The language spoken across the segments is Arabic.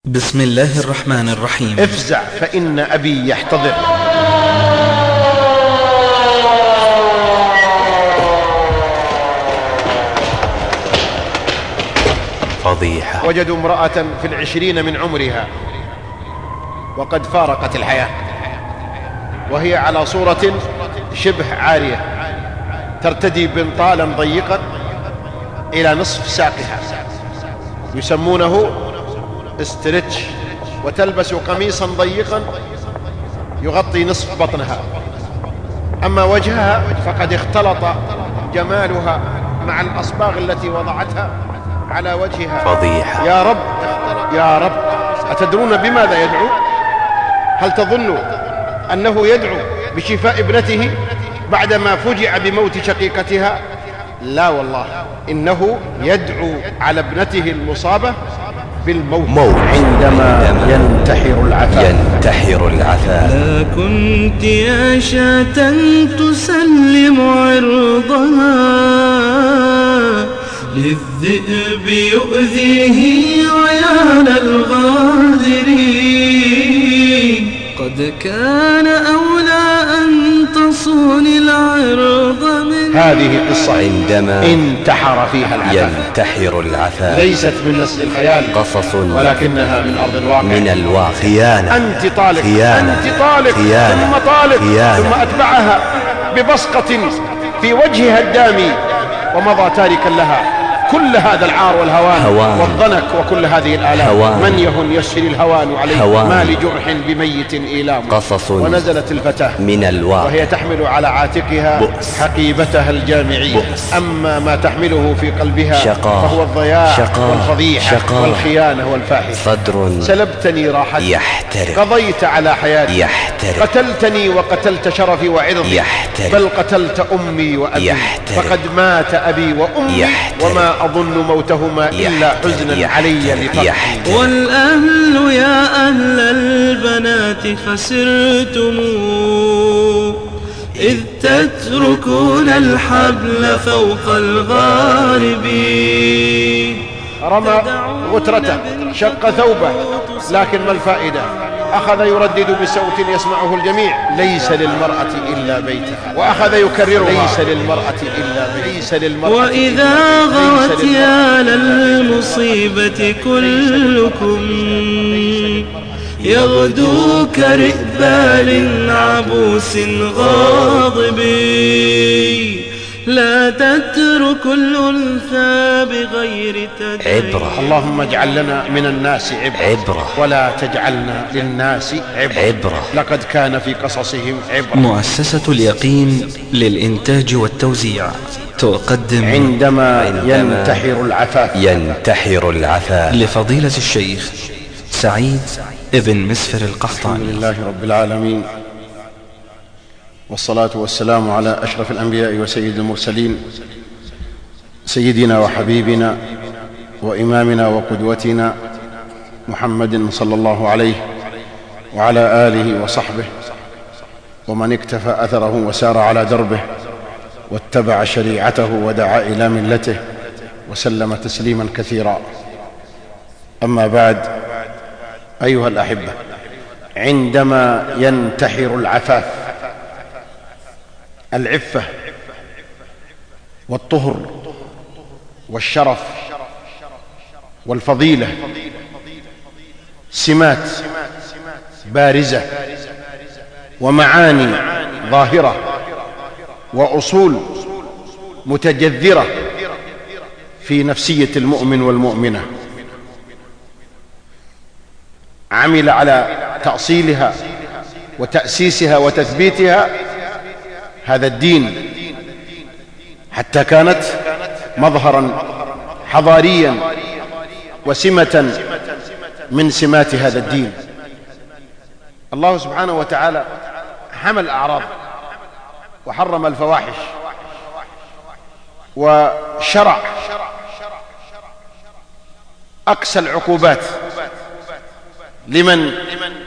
بسم الله الرحمن الرحيم. افزع فإن أبي يحتضر. فضيحة. وجدوا امرأة في 20 من عمرها وقد فارقت الحياة، وهي على صورة شبه عارية، ترتدي بنطالا ضيقا إلى نصف ساقها يسمونه استرتش، وتلبس قميصا ضيقا يغطي نصف بطنها. أما وجهها فقد اختلط جمالها مع الأصباغ التي وضعتها على وجهها. فضيحة. يا رب يا رب، أتدرون بماذا يدعو؟ هل تظن أنه يدعو بشفاء ابنته بعدما فجع بموت شقيقتها؟ لا والله، إنه يدعو على ابنته المصابة بالموت عندما ينتحر العفاف. لا كنت يا شاة تسلم عرضها للذئب يؤذيه عيال الغادرين، قد كان أولى أن تصون العرض من هذه قصة عندما انتحر فيها ينتحر العفاف، ليست من نسل الخيال، قصص ولكنها من أرض الواقع. من الواقع. خيانة. أنت طالق، خيانة. أنت طالق، خيانة. ثم طالق، خيانة. ثم أتبعها ببصقة في وجهها الدامي ومضى تاركا لها كل هذا العار والهوان والضنك وكل هذه الآلام. من يهن يسهل الهوان عليه، ما لجرح بميت إيلام. قصص. ونزلت الفتاة من الواقع وهي تحمل على عاتقها بؤس. حقيبتها الجامعية. أما ما تحمله في قلبها شقاء. فهو الضياع شقاء. والفضيحة شقاء. والخيانة والفاحشة. صدر سلبتني راحتي، يحترق. قضيت على حياتي، يحترق. قتلتني وقتلت شرفي وعرضي، يحترق. بل قتلت أمي وأبي، يحترق. فقد مات أبي وأمي، يحترق. وما أظن موتهما إلا حزنا علي لفقدي. والأهل يا أهل البنات خسرتم إذ تتركون الحبل فوق الغارب. رمى غترته، شق ثوبه، لكن ما الفائدة؟ أخذ يردد بصوت يسمعه الجميع: ليس للمرأة إلا بيتها. وأخذ يكررها: ليس للمرأة إلا بيتها، ليس للمرأة. وإذا غوت يا للمصيبة كلكم يغدو كرئبال عبوس غاضب. لا تترك الأنثى بغير تدين. عبرة. اللهم اجعل لنا من الناس عبرة ولا تجعلنا للناس عبرة. لقد كان في قصصهم عبرة. مؤسسة اليقين للإنتاج والتوزيع تقدم عندما ينتحر العفاف لفضيلة الشيخ سعيد ابن مسفر الحمد القحطاني. لله رب العالمين، والصلاة والسلام على أشرف الأنبياء وسيد المرسلين، سيدنا وحبيبنا وإمامنا وقدوتنا محمد صلى الله عليه وعلى آله وصحبه ومن اكتفى أثره وسار على دربه واتبع شريعته ودعا إلى ملته وسلم تسليما كثيرا. أما بعد، أيها الأحبة، عندما ينتحر العفاف، العفة والطهر والشرف والفضيلة سمات بارزة ومعاني ظاهرة وأصول متجذرة في نفسية المؤمن والمؤمنة. عمل على تأصيلها وتأسيسها وتثبيتها هذا الدين، حتى كانت مظهرا حضاريا وسمة من سمات هذا الدين. الله سبحانه وتعالى حمى الأعراض وحرم الفواحش وشرع أقسى العقوبات لمن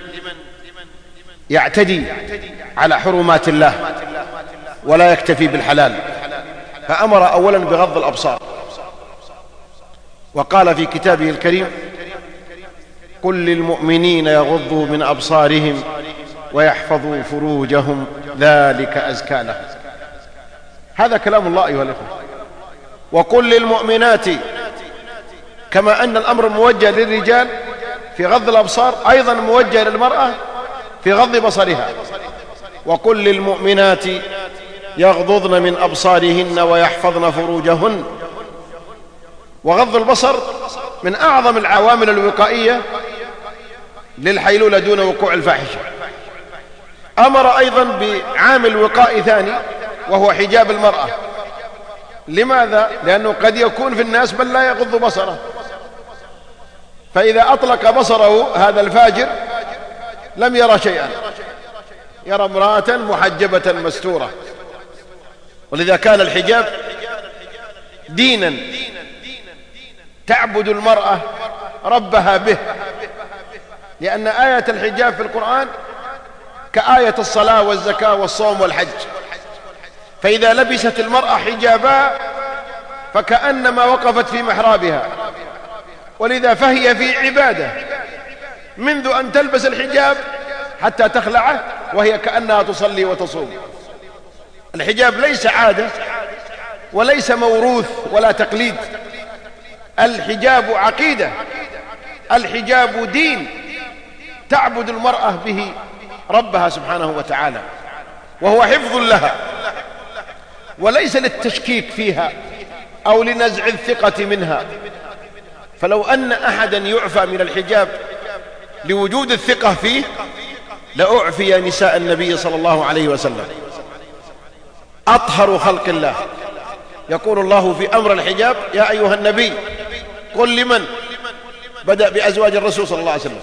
يعتدي على حرمات الله ولا يكتفي بالحلال. فأمر أولا بغض الأبصار، وقال في كتابه الكريم: قل للمؤمنين يغضوا من أبصارهم ويحفظوا فروجهم ذلك أزكى لهم. هذا كلام الله أيها الأخوة. وقل للمؤمنات، كما أن الأمر موجه للرجال في غض الأبصار، أيضا موجه للمرأة في غض بصرها. وقل للمؤمنات يغضضن من أبصارهن ويحفظن فروجهن. وغض البصر من أعظم العوامل الوقائية للحيلولة دون وقوع الفاحشة. أمر أيضا بعامل وقائي ثاني وهو حجاب المرأة. لماذا؟ لأنه قد يكون في الناس من لا يغض بصره، فإذا أطلق بصره هذا الفاجر لم يرى شيئا، يرى امرأة محجبة مستورة. ولذا كان الحجاب دينا تعبد المرأة ربها به، لأن آية الحجاب في القرآن كآية الصلاة والزكاة والصوم والحج. فإذا لبست المرأة حجابها فكأنما وقفت في محرابها، ولذا فهي في عبادة منذ أن تلبس الحجاب حتى تخلعه، وهي كأنها تصلي وتصوم. الحجاب ليس عادة وليس موروث ولا تقليد، الحجاب عقيدة، الحجاب دين تعبد المرأة به ربها سبحانه وتعالى، وهو حفظ لها وليس للتشكيك فيها أو لنزع الثقة منها. فلو أن أحدا يعفى من الحجاب لوجود الثقة فيه لأعفي نساء النبي صلى الله عليه وسلم، أطهر خلق الله. يقول الله في أمر الحجاب: يا أيها النبي قل لمن، بدأ بأزواج الرسول صلى الله عليه وسلم،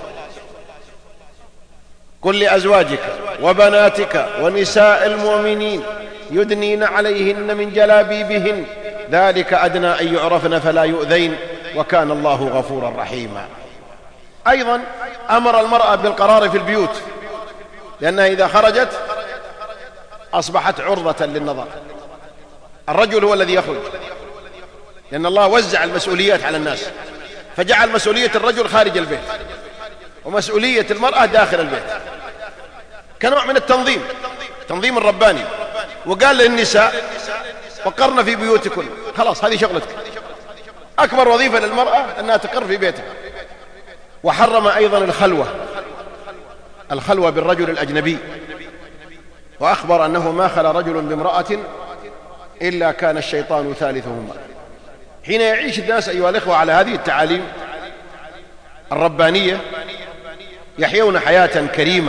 قل لأزواجك وبناتك ونساء المؤمنين يدنين عليهن من جلابيبهن ذلك أدنى أن يعرفن فلا يؤذين وكان الله غفورا رحيما. أيضا أمر المرأة بالقرار في البيوت، لأنها إذا خرجت أصبحت عرضة للنظر. الرجل هو الذي يخرج، لأن الله وزع المسؤوليات على الناس، فجعل مسؤولية الرجل خارج البيت ومسؤولية المرأة داخل البيت كنوع من التنظيم، تنظيم الرباني. وقال للنساء: وقرن في بيوتكن، خلاص هذه شغلتك، أكبر وظيفة للمرأة أنها تقر في بيتها. وحرم أيضا الخلوة بالرجل الأجنبي، وأخبر أنه ما خلا رجل بامرأة إلا كان الشيطان ثالثهما. حين يعيش الناس أيها الإخوة على هذه التعاليم الربانية يحيون حياة كريمة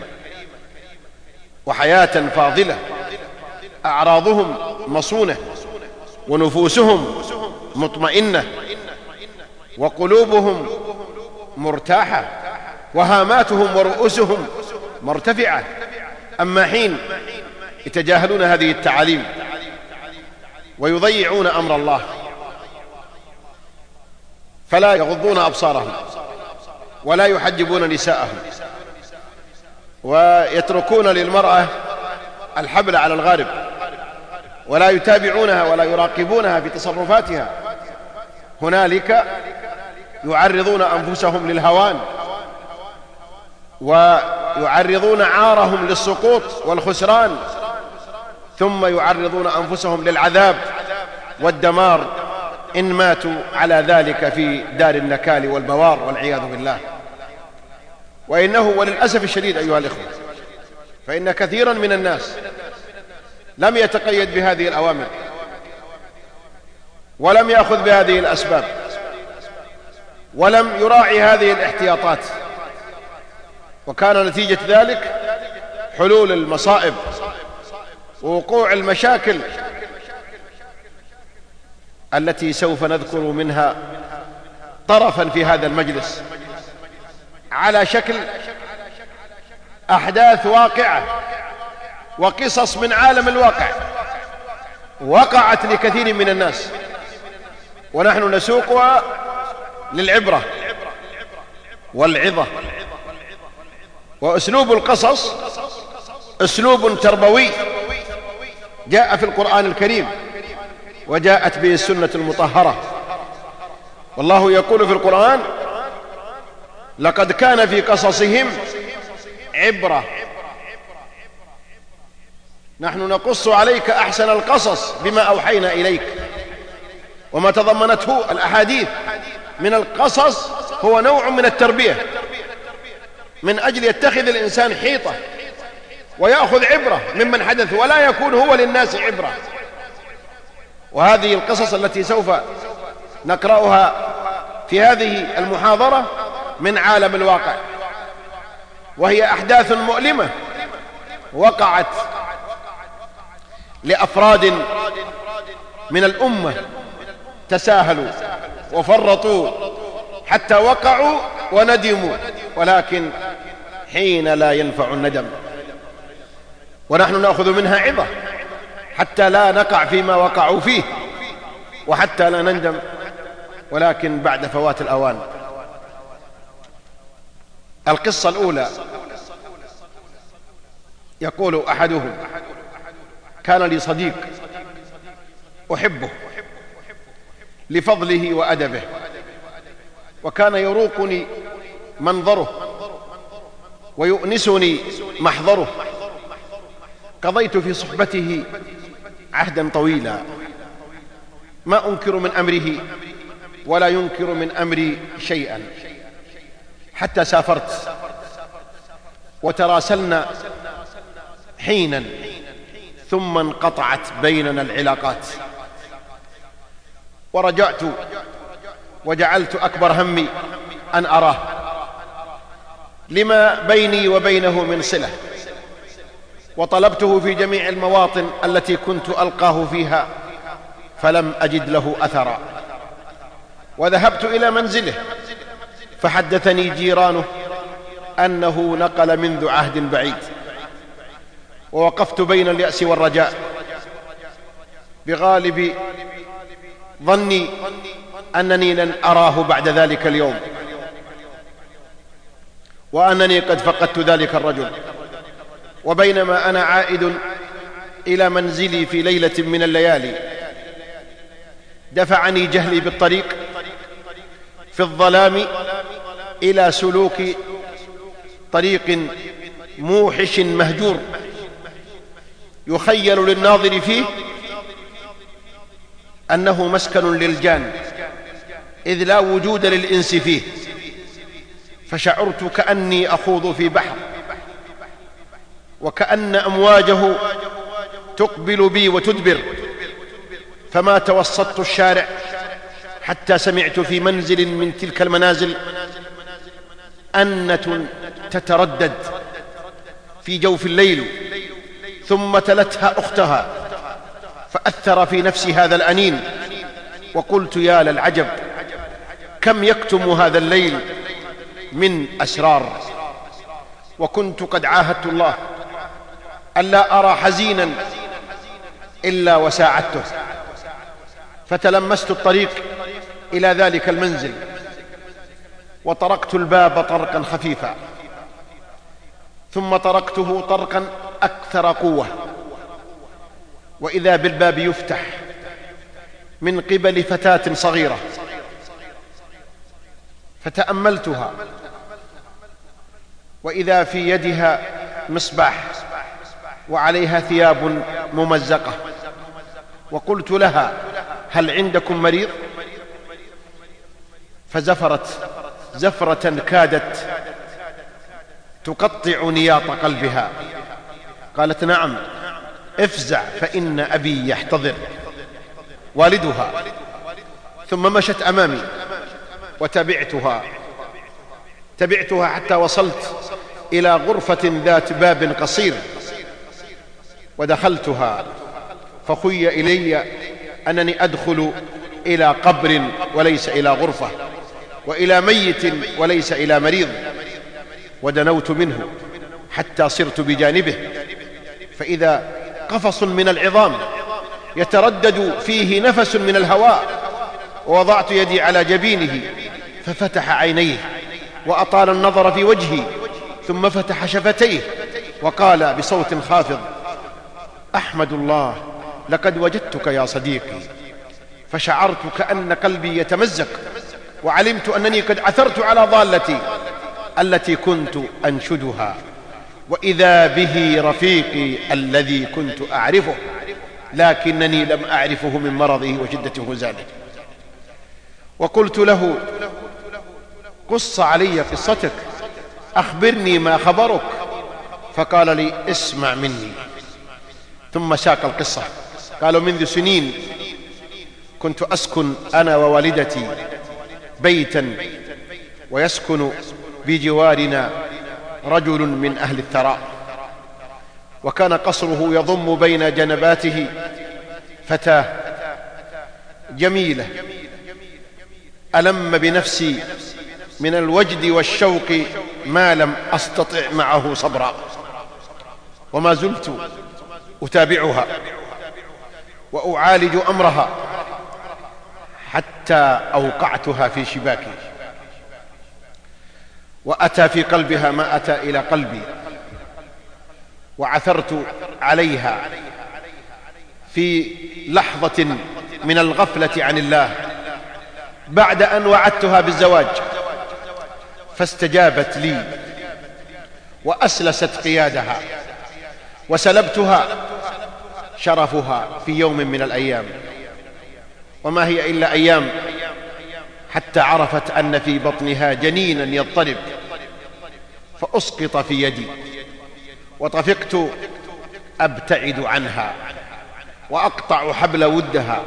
وحياة فاضلة، أعراضهم مصونة ونفوسهم مطمئنة وقلوبهم مرتاحة وهاماتهم ورؤوسهم مرتفعة. أما حين يتجاهلون هذه التعاليم ويضيعون أمر الله فلا يغضون أبصارهم ولا يحجبون نساءهم ويتركون للمرأة الحبل على الغارب ولا يتابعونها ولا يراقبونها في تصرفاتها، هنالك يعرضون أنفسهم للهوان ويعرضون عارهم للسقوط والخسران، ثم يعرضون أنفسهم للعذاب والدمار إن ماتوا على ذلك في دار النكال والبوار والعياذ بالله. وإنه وللأسف الشديد أيها الإخوة فإن كثيرا من الناس لم يتقيد بهذه الأوامر ولم يأخذ بهذه الأسباب ولم يراعي هذه الاحتياطات، وكان نتيجة ذلك حلول المصائب ووقوع المشاكل التي سوف نذكر منها طرفا في هذا المجلس على شكل أحداث واقعة وقصص من عالم الواقع وقعت لكثير من الناس، ونحن نسوقها للعبرة والعظة. وأسلوب القصص أسلوب تربوي جاء في القرآن الكريم وجاءت به السنة المطهرة. والله يقول في القرآن: لقد كان في قصصهم عبرة. نحن نقص عليك أحسن القصص بما أوحينا إليك. وما تضمنته الأحاديث من القصص هو نوع من التربية، من أجل يتخذ الإنسان حيطة ويأخذ عبرة ممن حدث، ولا يكون هو للناس عبرة. وهذه القصص التي سوف نقرأها في هذه المحاضرة من عالم الواقع، وهي أحداث مؤلمة وقعت لأفراد من الأمة تساهلوا وفرطوا حتى وقعوا وندموا، ولكن حين لا ينفع الندم. ونحن نأخذ منها عظة حتى لا نقع فيما وقعوا فيه، وحتى لا نندم ولكن بعد فوات الأوان. القصة الأولى يقول أحدهم: كان لي صديق أحبه لفضله وأدبه، وكان يروقني منظره ويؤنسني محضره. قضيت في صحبته عهدا طويلا، ما أنكر من أمره ولا ينكر من أمري شيئا، حتى سافرت وتراسلنا حينا، ثم انقطعت بيننا العلاقات، ورجعت وجعلت أكبر همي أن أراه لما بيني وبينه من صلة، وطلبته في جميع المواطن التي كنت ألقاه فيها فلم أجد له أثرا. وذهبت إلى منزله فحدثني جيرانه أنه نقل منذ عهد بعيد، ووقفت بين اليأس والرجاء بغالب ظني أنني لن أراه بعد ذلك اليوم، وأنني قد فقدت ذلك الرجل. وبينما أنا عائد إلى منزلي في ليلة من الليالي، دفعني جهلي بالطريق في الظلام إلى سلوك طريق موحش مهجور، يخيل للناظر فيه أنه مسكن للجان، إذ لا وجود للإنس فيه. فشعرت كأني أخوض في بحر، وكأن أمواجه تقبل بي وتدبر. فما توسطت الشارع حتى سمعت في منزل من تلك المنازل أنة تتردد في جوف الليل، ثم تلتها أختها، فأثر في نفسي هذا الأنين، وقلت: يا للعجب، كم يكتم هذا الليل من أسرار. وكنت قد عاهدت الله ألا أرى حزينا إلا وساعدته. فتلمست الطريق إلى ذلك المنزل، وطرقت الباب طرقا خفيفا، ثم طرقته طرقا أكثر قوة، وإذا بالباب يفتح من قبل فتاة صغيرة. فتأملتها، وإذا في يدها مصباح وعليها ثياب ممزقة. وقلت لها: هل عندكم مريض؟ فزفرت زفرة كادت تقطع نياط قلبها. قالت: نعم، افزع فإن أبي يحتضر، والدها. ثم مشت أمامي وتبعتها حتى وصلت إلى غرفة ذات باب قصير، ودخلتها. فخي إلي أنني أدخل إلى قبر وليس إلى غرفة، وإلى ميت وليس إلى مريض. ودنوت منه حتى صرت بجانبه، فإذا قفص من العظام يتردد فيه نفس من الهواء. ووضعت يدي على جبينه ففتح عينيه وأطال النظر في وجهي، ثم فتح شفتيه وقال بصوت خافض: أحمد الله، لقد وجدتك يا صديقي. فشعرت كأن قلبي يتمزق، وعلمت أنني قد عثرت على ضالتي، التي كنت أنشدها، وإذا به رفيقي الذي كنت أعرفه لكنني لم أعرفه من مرضه وشدة هزاله. وقلت له: قص علي قصتك، أخبرني ما خبرك. فقال لي: اسمع مني. ثم ساق القصة. قالوا: منذ سنين كنت أسكن أنا ووالدتي بيتا، ويسكن بجوارنا رجل من أهل الثراء، وكان قصره يضم بين جنباته فتاة جميلة ألم بنفسي من الوجد والشوق ما لم أستطع معه صبرا، وما زلت أتابعها وأعالج أمرها حتى أوقعتها في شباكي، وأتى في قلبها ما أتى إلى قلبي، وعثرت عليها في لحظة من الغفلة عن الله بعد أن وعدتها بالزواج، فاستجابت لي وأسلست قيادها، وسلبتها شرفها في يوم من الأيام، وما هي إلا أيام حتى عرفت أن في بطنها جنينا يضطرب، فأسقط في يدي، وطفقت أبتعد عنها وأقطع حبل ودها،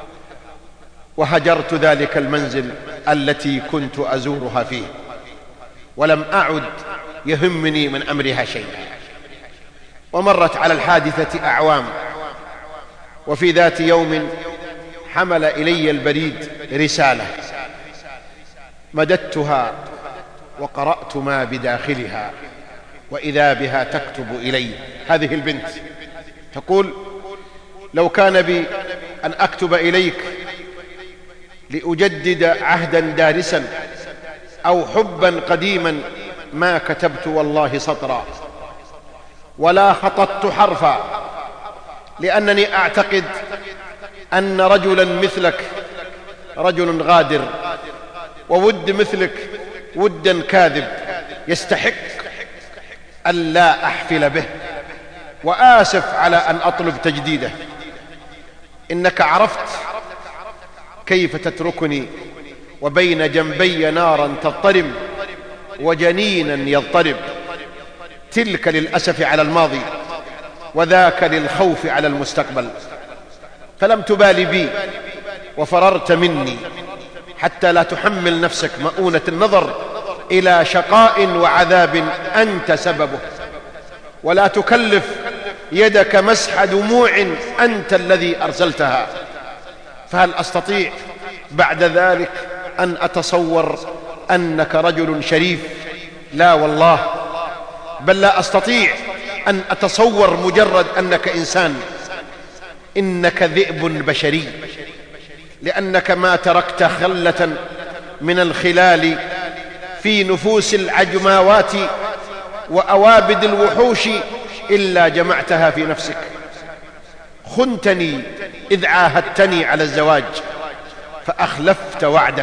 وهجرت ذلك المنزل التي كنت أزورها فيه، ولم أعد يهمني من أمرها شيئا. ومرت على الحادثة أعوام، وفي ذات يوم حمل إلي البريد رسالة مددتها وقرأت ما بداخلها، وإذا بها تكتب إلي، هذه البنت تقول: لو كان بي أن أكتب إليك لأجدد عهدا دارسا أو حبا قديما ما كتبت والله سطرا ولا خططت حرفا، لأنني أعتقد أن رجلا مثلك رجل غادر، وود مثلك ودا كاذب يستحق أن لا أحفل به، وآسف على أن أطلب تجديده. إنك عرفت كيف تتركني وبين جنبي نارا تضطرم وجنينا يضطرب، تلك للأسف على الماضي وذاك للخوف على المستقبل، فلم تبالي بي وفررت مني حتى لا تحمل نفسك مؤونة النظر إلى شقاء وعذاب أنت سببه، ولا تكلف يدك مسح دموع أنت الذي أرسلتها. فهل أستطيع بعد ذلك أن أتصور أنك رجل شريف؟ لا والله، بل لا أستطيع أن أتصور مجرد أنك إنسان، إنك ذئب بشري، لأنك ما تركت خلة من الخلال في نفوس العجماوات وأوابد الوحوش إلا جمعتها في نفسك. خنتني إذ عاهدتني على الزواج فأخلفت وعدك،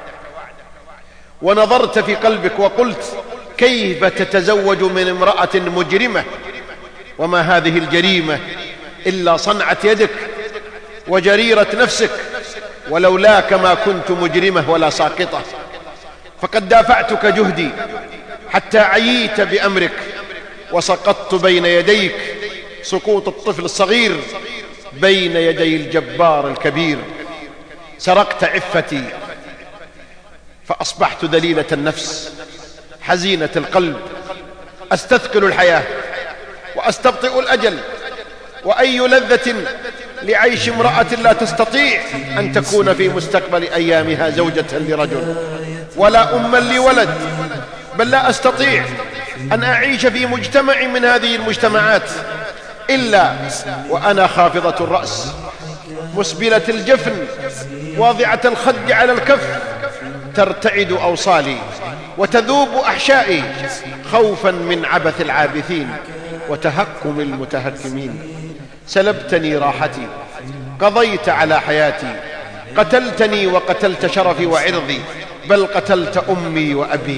ونظرت في قلبك وقلت: كيف تتزوج من امرأة مجرمة؟ وما هذه الجريمة إلا صنعة يدك وجريرة نفسك، ولولاك ما كنت مجرمة ولا ساقطة. فقد دافعتك جهدي حتى عييت بأمرك، وسقطت بين يديك سقوط الطفل الصغير بين يدي الجبار الكبير. سرقت عفتي فأصبحت ذليلة النفس حزينة القلب، أستثقل الحياة وأستبطئ الأجل. وأي لذة لعيش امرأة لا تستطيع أن تكون في مستقبل أيامها زوجة لرجل ولا أما لولد، بل لا أستطيع أن أعيش في مجتمع من هذه المجتمعات إلا وأنا خافضة الرأس مسبلة الجفن واضعة الخد على الكف، ترتعد أوصالي وتذوب أحشائي خوفا من عبث العابثين وتهكم المتهكمين. سلبتني راحتي، قضيت على حياتي، قتلتني وقتلت شرفي وعرضي، بل قتلت أمي وأبي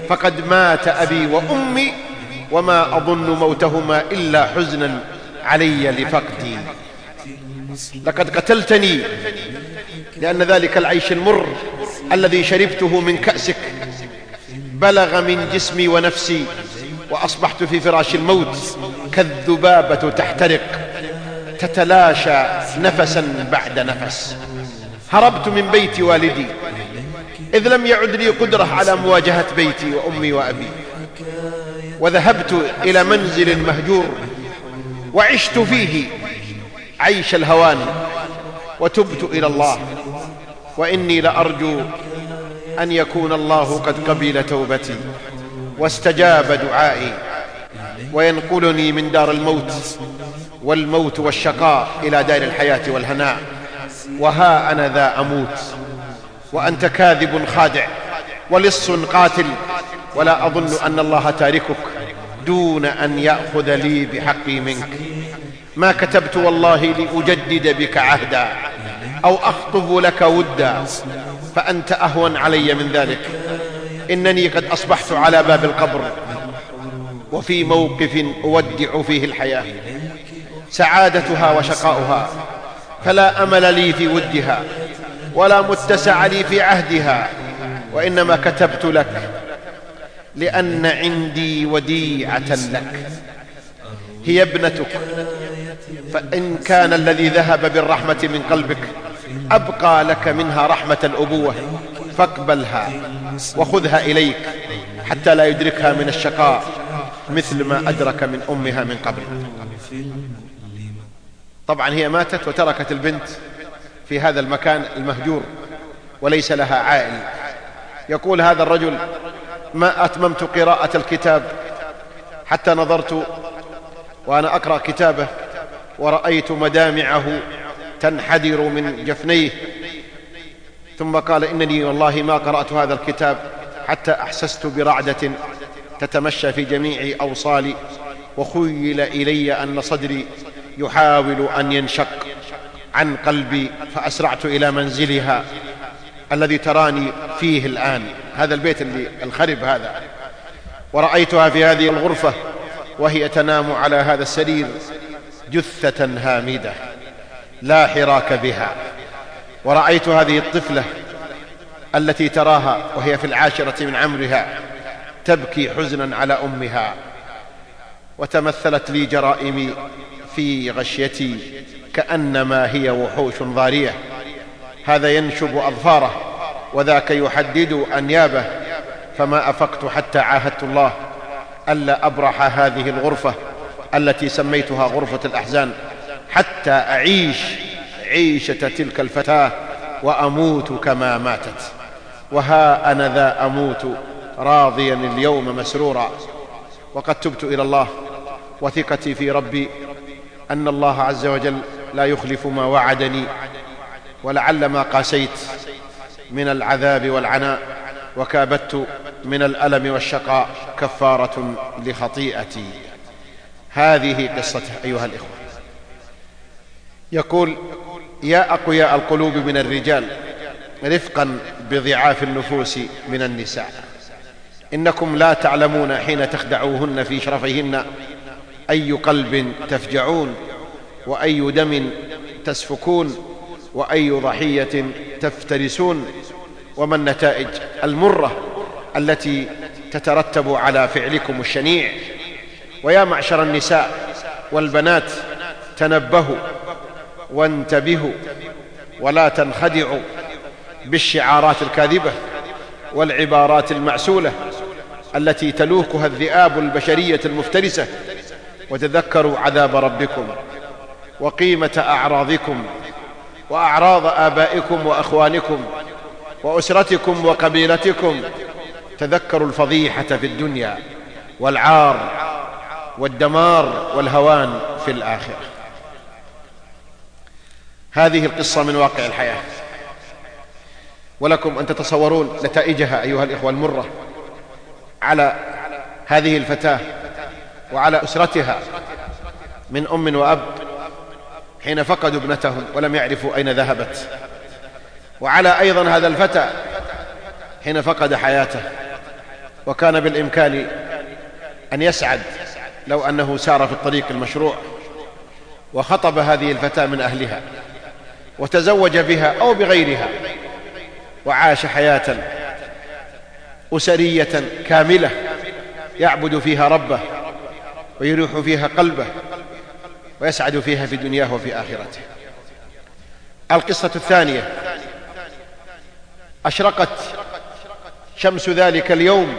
فقد مات أبي وأمي وما أظن موتهما إلا حزنا علي لفقدي. لقد قتلتني لأن ذلك العيش المر الذي شربته من كأسك بلغ من جسمي ونفسي، وأصبحت في فراش الموت كالذبابة تحترق تتلاشى نفسا بعد نفس. هربت من بيت والدي إذ لم يعد لي قدرة على مواجهة بيتي وأمي وأبي، وذهبت إلى منزل مهجور وعشت فيه عيش الهوان، وتبت إلى الله، وإني لأرجو أن يكون الله قد قبل توبتي واستجاب دعائي وينقلني من دار الموت والموت والشقاء إلى دار الحياة والهناء. وها أنا ذا أموت وأنت كاذب خادع ولص قاتل، ولا أظن أن الله تاركك دون أن يأخذ لي بحقي منك. ما كتبت والله لأجدد بك عهدا أو أخطب لك ودا، فأنت أهون علي من ذلك. إنني قد أصبحت على باب القبر وفي موقف أودع فيه الحياة سعادتها وشقاؤها، فلا أمل لي في ودها ولا متسع لي في عهدها، وإنما كتبت لك لأن عندي وديعة لك هي ابنتك، فإن كان الذي ذهب بالرحمة من قلبك أبقى لك منها رحمة الأبوة فاقبلها وخذها إليك حتى لا يدركها من الشقاء مثل ما أدرك من أمها من قبل. طبعا هي ماتت وتركت البنت في هذا المكان المهجور وليس لها عائل. يقول هذا الرجل: ما أتممت قراءة الكتاب حتى نظرت وأنا أقرأ كتابه ورأيت مدامعه تنحدر من جفنيه، ثم قال: إنني والله ما قرأت هذا الكتاب حتى أحسست برعدة تتمشى في جميع أوصالي، وخيل إلي أن صدري يحاول أن ينشق عن قلبي، فأسرعت إلى منزلها الذي تراني فيه الآن، هذا البيت الخرب هذا، ورأيتها في هذه الغرفة وهي تنام على هذا السرير جثة هامدة لا حراك بها. ورأيت هذه الطفلة التي تراها وهي في 10 من عمرها تبكي حزنا على أمها، وتمثلت لي جرائمي في غشيتي كأنما هي وحوش ضارية، هذا ينشب أظفاره وذاك يحدد أنيابه، فما أفقت حتى عاهدت الله ألا أبرح هذه الغرفة التي سميتها غرفة الأحزان حتى أعيش عيشة تلك الفتاة وأموت كما ماتت. وها أنا ذا أموت راضيا اليوم مسرورا، وقد تبت إلى الله، وثقتي في ربي أن الله عز وجل لا يخلف ما وعدني، ولعل ما قاسيت من العذاب والعناء وكابدت من الألم والشقاء كفارة لخطيئتي. هذه قصته أيها الإخوة. يقول: يا أقوياء القلوب من الرجال رفقا بضعاف النفوس من النساء، إنكم لا تعلمون حين تخدعوهن في شرفهن أي قلب تفجعون، وأي دم تسفكون، وأي ضحية تفترسون، وما النتائج المرة التي تترتب على فعلكم الشنيع. ويا معشر النساء والبنات تنبهوا وانتبهوا، ولا تنخدعوا بالشعارات الكاذبة والعبارات المعسولة التي تلوكها الذئاب البشرية المفترسة، وتذكروا عذاب ربكم وقيمة أعراضكم وأعراض آبائكم وأخوانكم وأسرتكم وقبيلتكم. تذكروا الفضيحة في الدنيا والعار والدمار والهوان في الآخرة. هذه القصة من واقع الحياة، ولكم أن تتصورون نتائجها أيها الإخوة المرة على هذه الفتاة وعلى أسرتها من أم وأب حين فقدوا ابنتهم ولم يعرفوا أين ذهبت، وعلى أيضا هذا الفتى حين فقد حياته وكان بالإمكان أن يسعد لو أنه سار في الطريق المشروع وخطب هذه الفتاة من أهلها وتزوج بها أو بغيرها وعاش حياة أسرية كاملة يعبد فيها ربه ويريح فيها قلبه ويسعد فيها في دنياه وفي آخرته. القصة الثانية: أشرقت شمس ذلك اليوم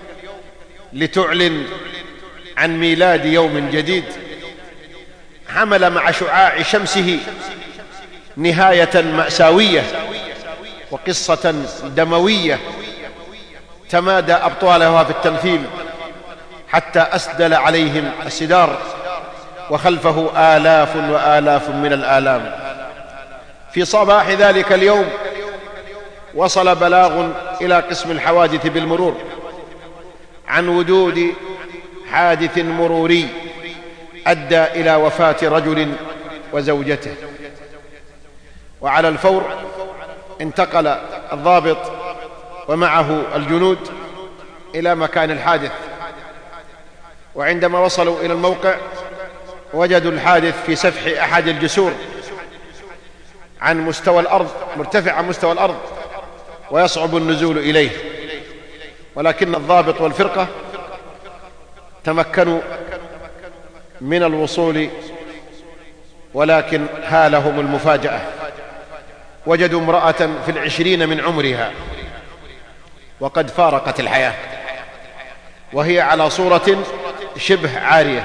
لتعلن عن ميلاد يوم جديد، حمل مع شعاع شمسه نهاية مأساوية وقصة دموية تمادى أبطالها في التمثيل حتى أسدل عليهم السدار وخلفه آلاف وآلاف من الآلام. في صباح ذلك اليوم وصل بلاغ إلى قسم الحوادث بالمرور عن وجود حادث مروري أدى إلى وفاة رجل وزوجته، وعلى الفور انتقل الضابط ومعه الجنود إلى مكان الحادث، وعندما وصلوا إلى الموقع وجدوا الحادث في سفح أحد الجسور عن مستوى الأرض، مرتفع عن مستوى الأرض ويصعب النزول إليه، ولكن الضابط والفرقة تمكنوا من الوصول، ولكن هالهم المفاجأة، وجدوا امرأة في 20 من عمرها وقد فارقت الحياة، وهي على صورة شبه عارية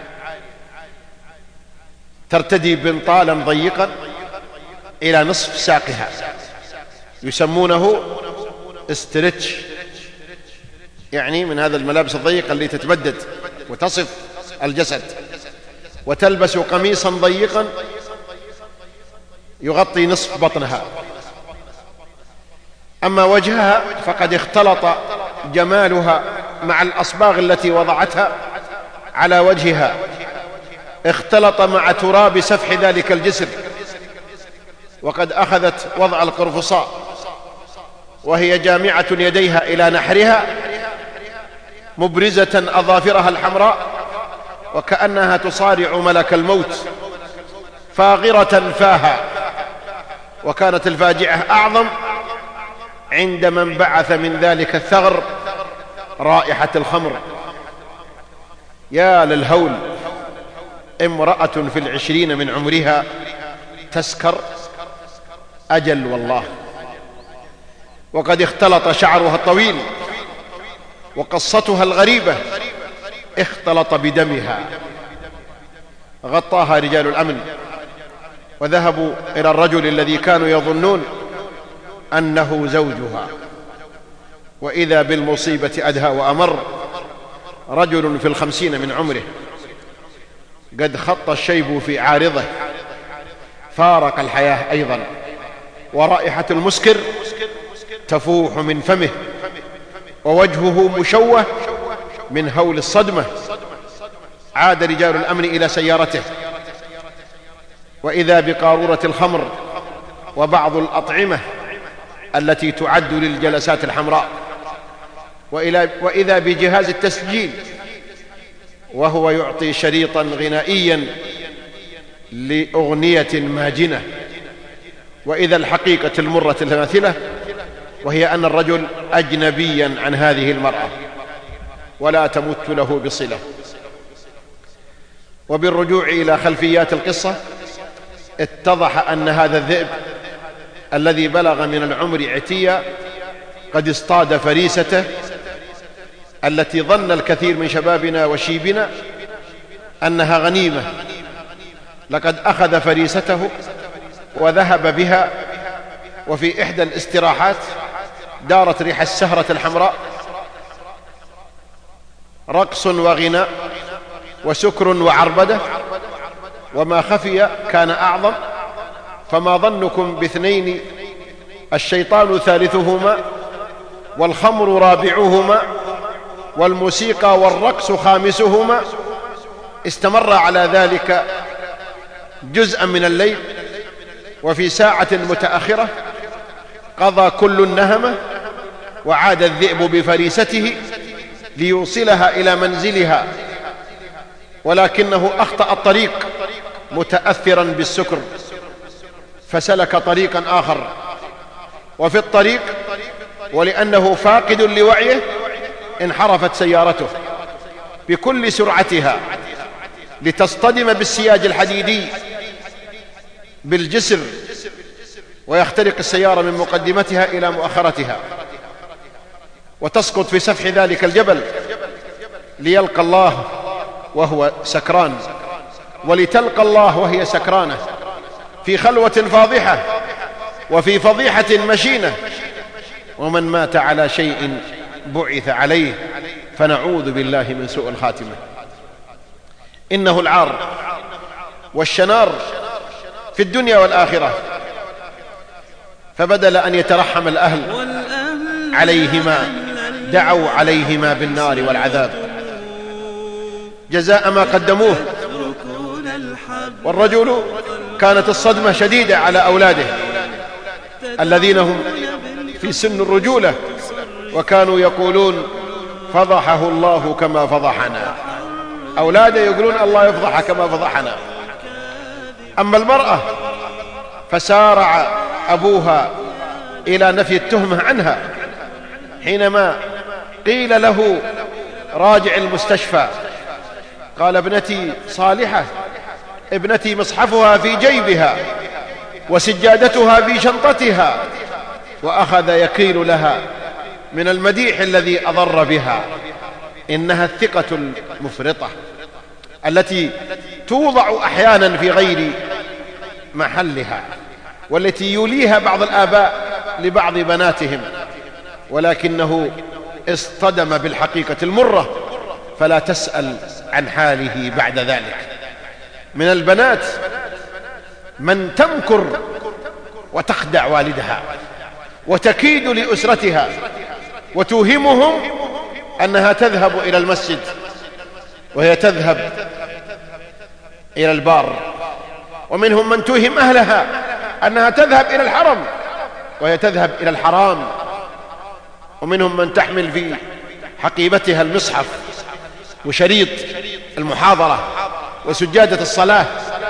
ترتدي بنطالا ضيقا إلى نصف ساقها يسمونه استرتش، يعني من هذا الملابس الضيقة اللي تتمدد وتصف الجسد، وتلبس قميصا ضيقا يغطي نصف بطنها. أما وجهها فقد اختلط جمالها مع الأصباغ التي وضعتها على وجهها، اختلط مع تراب سفح ذلك الجسر، وقد أخذت وضع القرفصاء وهي جامعة يديها إلى نحرها مبرزة أظافرها الحمراء وكأنها تصارع ملك الموت، فاغرة فاها. وكانت الفاجعة أعظم عندما انبعث من ذلك الثغر رائحة الخمر. يا للهول، امرأة في 20 من عمرها تسكر، أجل والله. وقد اختلط شعرها الطويل وقصتها الغريبة اختلط بدمها. غطاها رجال الأمن وذهبوا إلى الرجل الذي كانوا يظنون أنه زوجها، وإذا بالمصيبة أدهى وأمر. رجل في 50 من عمره قد خط الشيب في عارضه، فارق الحياة أيضا، ورائحة المسكر تفوح من فمه، ووجهه مشوه من هول الصدمة. عاد رجال الأمن إلى سيارته، وإذا بقارورة الخمر وبعض الأطعمة التي تعد للجلسات الحمراء، وإذا بجهاز التسجيل وهو يعطي شريطا غنائيا لأغنية ماجنة. وإذا الحقيقة المرة الماثلة، وهي أن الرجل أجنبيا عن هذه المرأة ولا تمت له بصلة. وبالرجوع إلى خلفيات القصة اتضح أن هذا الذئب الذي بلغ من العمر عتيا قد اصطاد فريسته التي ظن الكثير من شبابنا وشيبنا أنها غنيمة. لقد أخذ فريسته وذهب بها، وفي إحدى الاستراحات دارت ريح السهرة الحمراء، رقص وغناء وسكر وعربدة، وما خفي كان أعظم. فما ظنكم باثنين الشيطان ثالثهما والخمر رابعهما والموسيقى والرقص خامسهما. استمر على ذلك جزءا من الليل، وفي ساعة متأخرة قضى كل النهمة، وعاد الذئب بفريسته ليوصلها إلى منزلها، ولكنه أخطأ الطريق متأثرا بالسكر فسلك طريقا آخر، وفي الطريق ولأنه فاقد لوعيه انحرفت سيارته بكل سرعتها لتصطدم بالسياج الحديدي بالجسر ويخترق السيارة من مقدمتها إلى مؤخرتها وتسقط في سفح ذلك الجبل ليلقى الله وهو سكران، ولتلقى الله وهي سكرانة في خلوة فاضحة وفي فضيحة مشينة. ومن مات على شيء بعث عليه، فنعوذ بالله من سوء الخاتمة. إنه العار والشنار في الدنيا والآخرة، فبدل أن يترحم الأهل عليهما دعوا عليهما بالنار والعذاب جزاء ما قدموه. والرجل كانت الصدمة شديدة على أولاده الذين هم في سن الرجولة، وكانوا يقولون فضحه الله كما فضحنا. أولاده يقولون الله يفضح كما فضحنا. أما المرأة فسارع أبوها إلى نفي التهمة عنها حينما قيل له راجع المستشفى. قال ابنتي صالحة، ابنتي مصحفها في جيبها وسجادتها في شنطتها، وأخذ يقيل لها من المديح الذي أضر بها. إنها الثقة المفرطة التي توضع أحيانا في غير محلها، والتي يوليها بعض الآباء لبعض بناتهم، ولكنه اصطدم بالحقيقة المرة فلا تسأل عن حاله بعد ذلك. من البنات من تمكر وتخدع والدها وتكيد لأسرتها وتوهمهم أنها تذهب إلى المسجد وهي تذهب إلى البار، ومنهم من توهم أهلها أنها تذهب إلى الحرم وهي تذهب إلى الحرام، ومنهم من تحمل في حقيبتها المصحف وشريط المحاضرة وسجادة الصلاة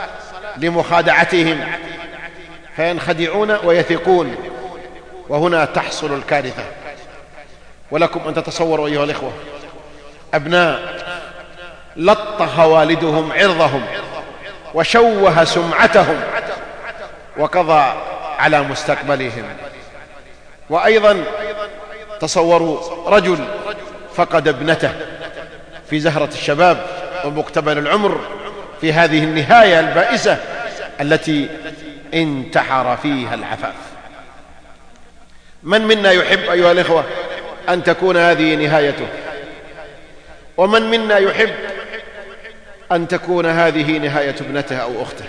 لمخادعتهم، فينخدعون ويثقون، وهنا تحصل الكارثة. ولكم أن تتصوروا أيها الإخوة أبناء لطخ والدهم عرضهم وشوه سمعتهم وقضى على مستقبلهم. وأيضا تصوروا رجل فقد ابنته في زهرة الشباب ومقتبل العمر في هذه النهاية البائسة التي انتحر فيها العفاف. من منا يحب أيها الإخوة أن تكون هذه نهايته؟ ومن منا يحب أن تكون هذه نهاية ابنته أو أخته؟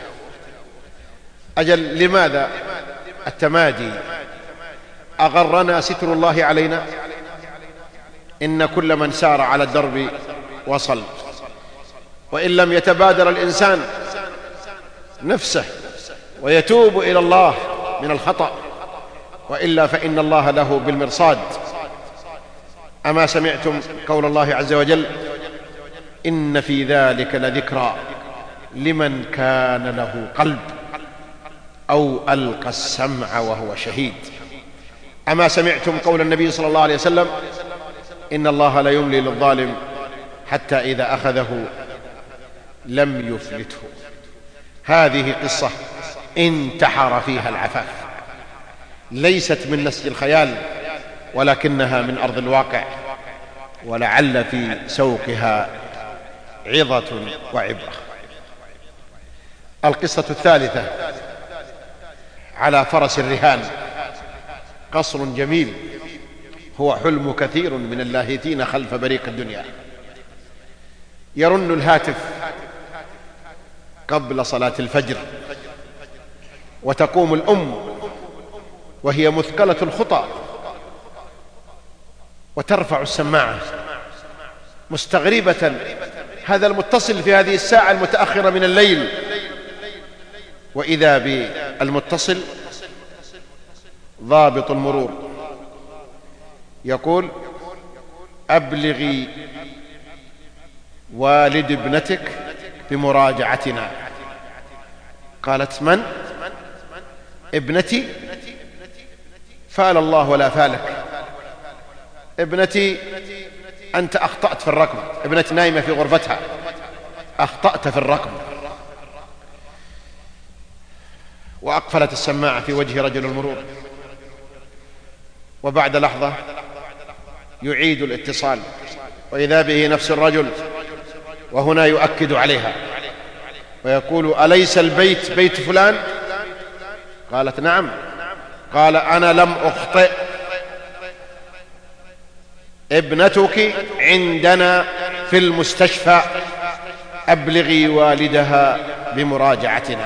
أجل لماذا التمادي؟ أغرنا ستر الله علينا؟ إن كل من سار على الدرب وصل، وإن لم يتبادر الإنسان نفسه ويتوب إلى الله من الخطأ وإلا فإن الله له بالمرصاد. أما سمعتم قول الله عز وجل إن في ذلك لذكرى لمن كان له قلب أو ألقى السمع وهو شهيد. أما سمعتم قول النبي صلى الله عليه وسلم إن الله لا يملي للظالم حتى إذا أخذه لم يفلته. هذه قصة انتحر فيها العفاف، ليست من نسج الخيال ولكنها من أرض الواقع، ولعل في سوقها عظة وعبرة. القصة الثالثة على فرس الرهان. قصر جميل هو حلم كثير من اللاهثين خلف بريق الدنيا. يرن الهاتف قبل صلاة الفجر، وتقوم الأم وهي مثقلة الخطى وترفع السماعة مستغربة هذا المتصل في هذه الساعة المتأخرة من الليل، وإذا بالمتصل ضابط المرور يقول أبلغي والد ابنتك بمراجعتنا. قالت: من؟ ابنتي؟ فال الله ولا فالك. ابنتي أنت أخطأت في الرقم. ابنتي نايمة في غرفتها، أخطأت في الرقم. وأقفلت السماعة في وجه رجل المرور، وبعد لحظة يعيد الاتصال، وإذا به نفس الرجل، وهنا يؤكد عليها ويقول: أليس البيت بيت فلان؟ قالت: نعم. قال: أنا لم أخطئ، ابنتك عندنا في المستشفى، أبلغي والدها بمراجعتنا.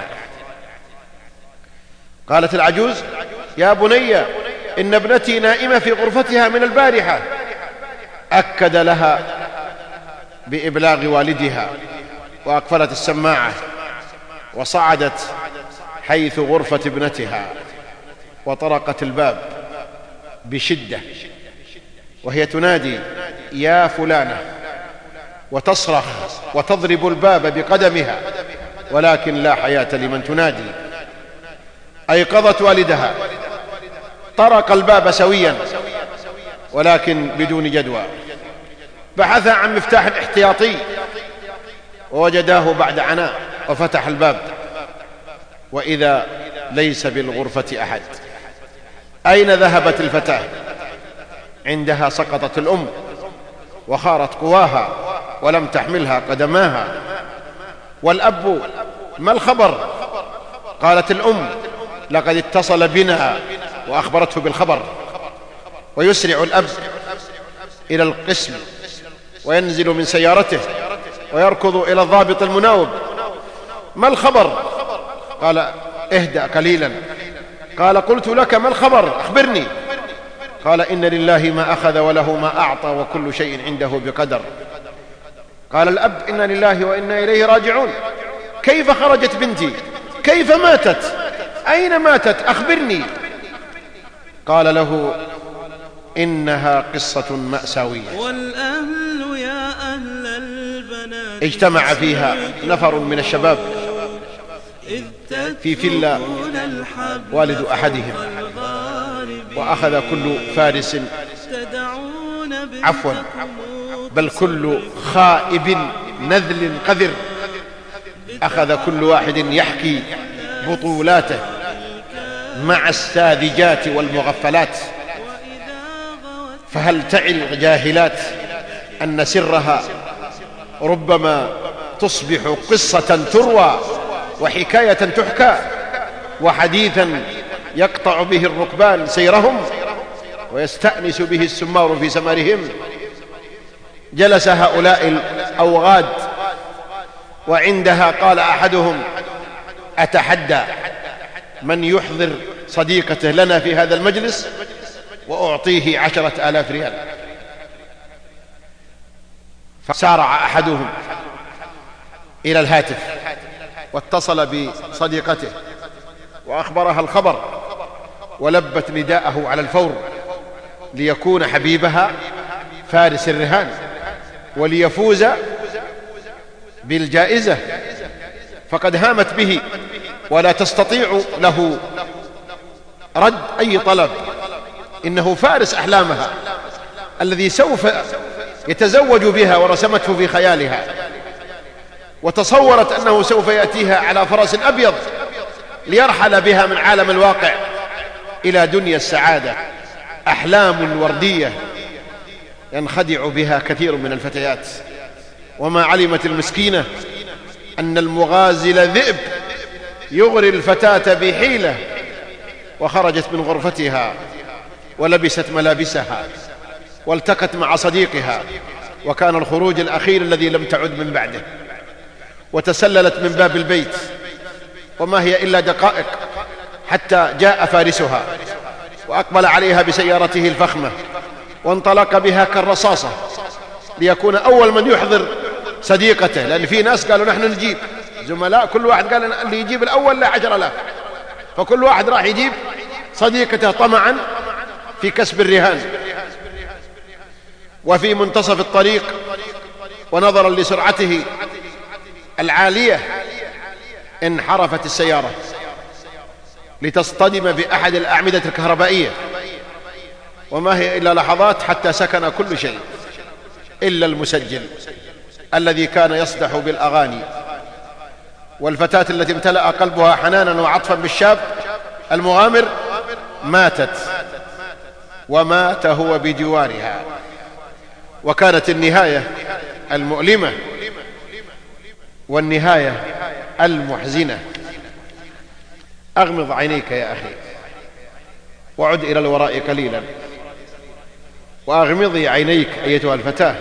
قالت العجوز: يا بني، إن ابنتي نائمة في غرفتها من البارحة. أكد لها بإبلاغ والدها، وأقفلت السماعة وصعدت حيث غرفة ابنتها، وطرقت الباب بشدة وهي تنادي: يا فلانة، وتصرخ وتضرب الباب بقدمها، ولكن لا حياة لمن تنادي. أيقظت والدها، طرق الباب سويا ولكن بدون جدوى. بحث عن مفتاح احتياطي ووجداه بعد عناء، وفتح الباب، وإذا ليس بالغرفة أحد. أين ذهبت الفتاة؟ عندها سقطت الأم وخارت قواها ولم تحملها قدماها. والأب: ما الخبر؟ قالت الأم: لقد اتصل بنا وأخبرته بالخبر. ويسرع الأب إلى القسم وينزل من سيارته ويركض إلى الضابط المناوب: ما الخبر؟ قال: اهدأ قليلا. قال: قلت لك ما الخبر؟ أخبرني. قال: إن لله ما أخذ وله ما أعطى وكل شيء عنده بقدر. قال الأب: إنا لله وإنا إليه راجعون. كيف خرجت بنتي؟ كيف ماتت؟ أين ماتت؟ أخبرني. قال له: إنها قصة مأساوية. والأهل يا أهل البنات اجتمع فيها نفر من الشباب في فيلا والد أحدهم، وأخذ كل فارس بل كل خائب نذل قذر، أخذ كل واحد يحكي بطولاته مع الساذجات والمغفلات. فهل تعي الجاهلات أن سرها ربما تصبح قصة تروى وحكاية تحكى وحديثا يقطع به الركبان سيرهم ويستأنس به السمار في سمرهم. جلس هؤلاء الأوغاد، وعندها قال أحدهم: أتحدى من يحضر صديقته لنا في هذا المجلس وأعطيه 10,000 ريال. فسارع أحدهم إلى الهاتف واتصل بصديقته وأخبرها الخبر، ولبت نداءه على الفور ليكون حبيبها فارس الرهان وليفوز بالجائزة، فقد هامت به ولا تستطيع له رد أي طلب. إنه فارس أحلامها الذي سوف يتزوج بها، ورسمته في خيالها، وتصورت أنه سوف يأتيها على فرس أبيض ليرحل بها من عالم الواقع إلى دنيا السعادة. أحلام وردية ينخدع بها كثير من الفتيات، وما علمت المسكينة أن المغازل ذئب يغري الفتاة بحيلة. وخرجت من غرفتها ولبست ملابسها والتقت مع صديقها، وكان الخروج الأخير الذي لم تعد من بعده، وتسللت من باب البيت، وما هي إلا دقائق حتى جاء فارسها وأقبل عليها بسيارته الفخمة وانطلق بها كالرصاصة ليكون أول من يحضر صديقته، لأن في ناس قالوا نحن نجيب زملاء، كل واحد قال اللي يجيب الأول لا 10,000، فكل واحد راح يجيب صديقته طمعا في كسب الرهان. وفي منتصف الطريق ونظرا لسرعته العالية انحرفت السيارة لتصطدم بأحد الأعمدة الكهربائية، وما هي إلا لحظات حتى سكن كل شيء إلا المسجل الذي كان يصدح بالأغاني، والفتاة التي امتلأ قلبها حنانا وعطفا بالشاب المغامر ماتت، ومات هو بجوارها. وكانت النهاية المؤلمة والنهاية المحزنة. أغمض عينيك يا أخي وعد إلى الوراء قليلا، وأغمضي عينيك أيتها الفتاة،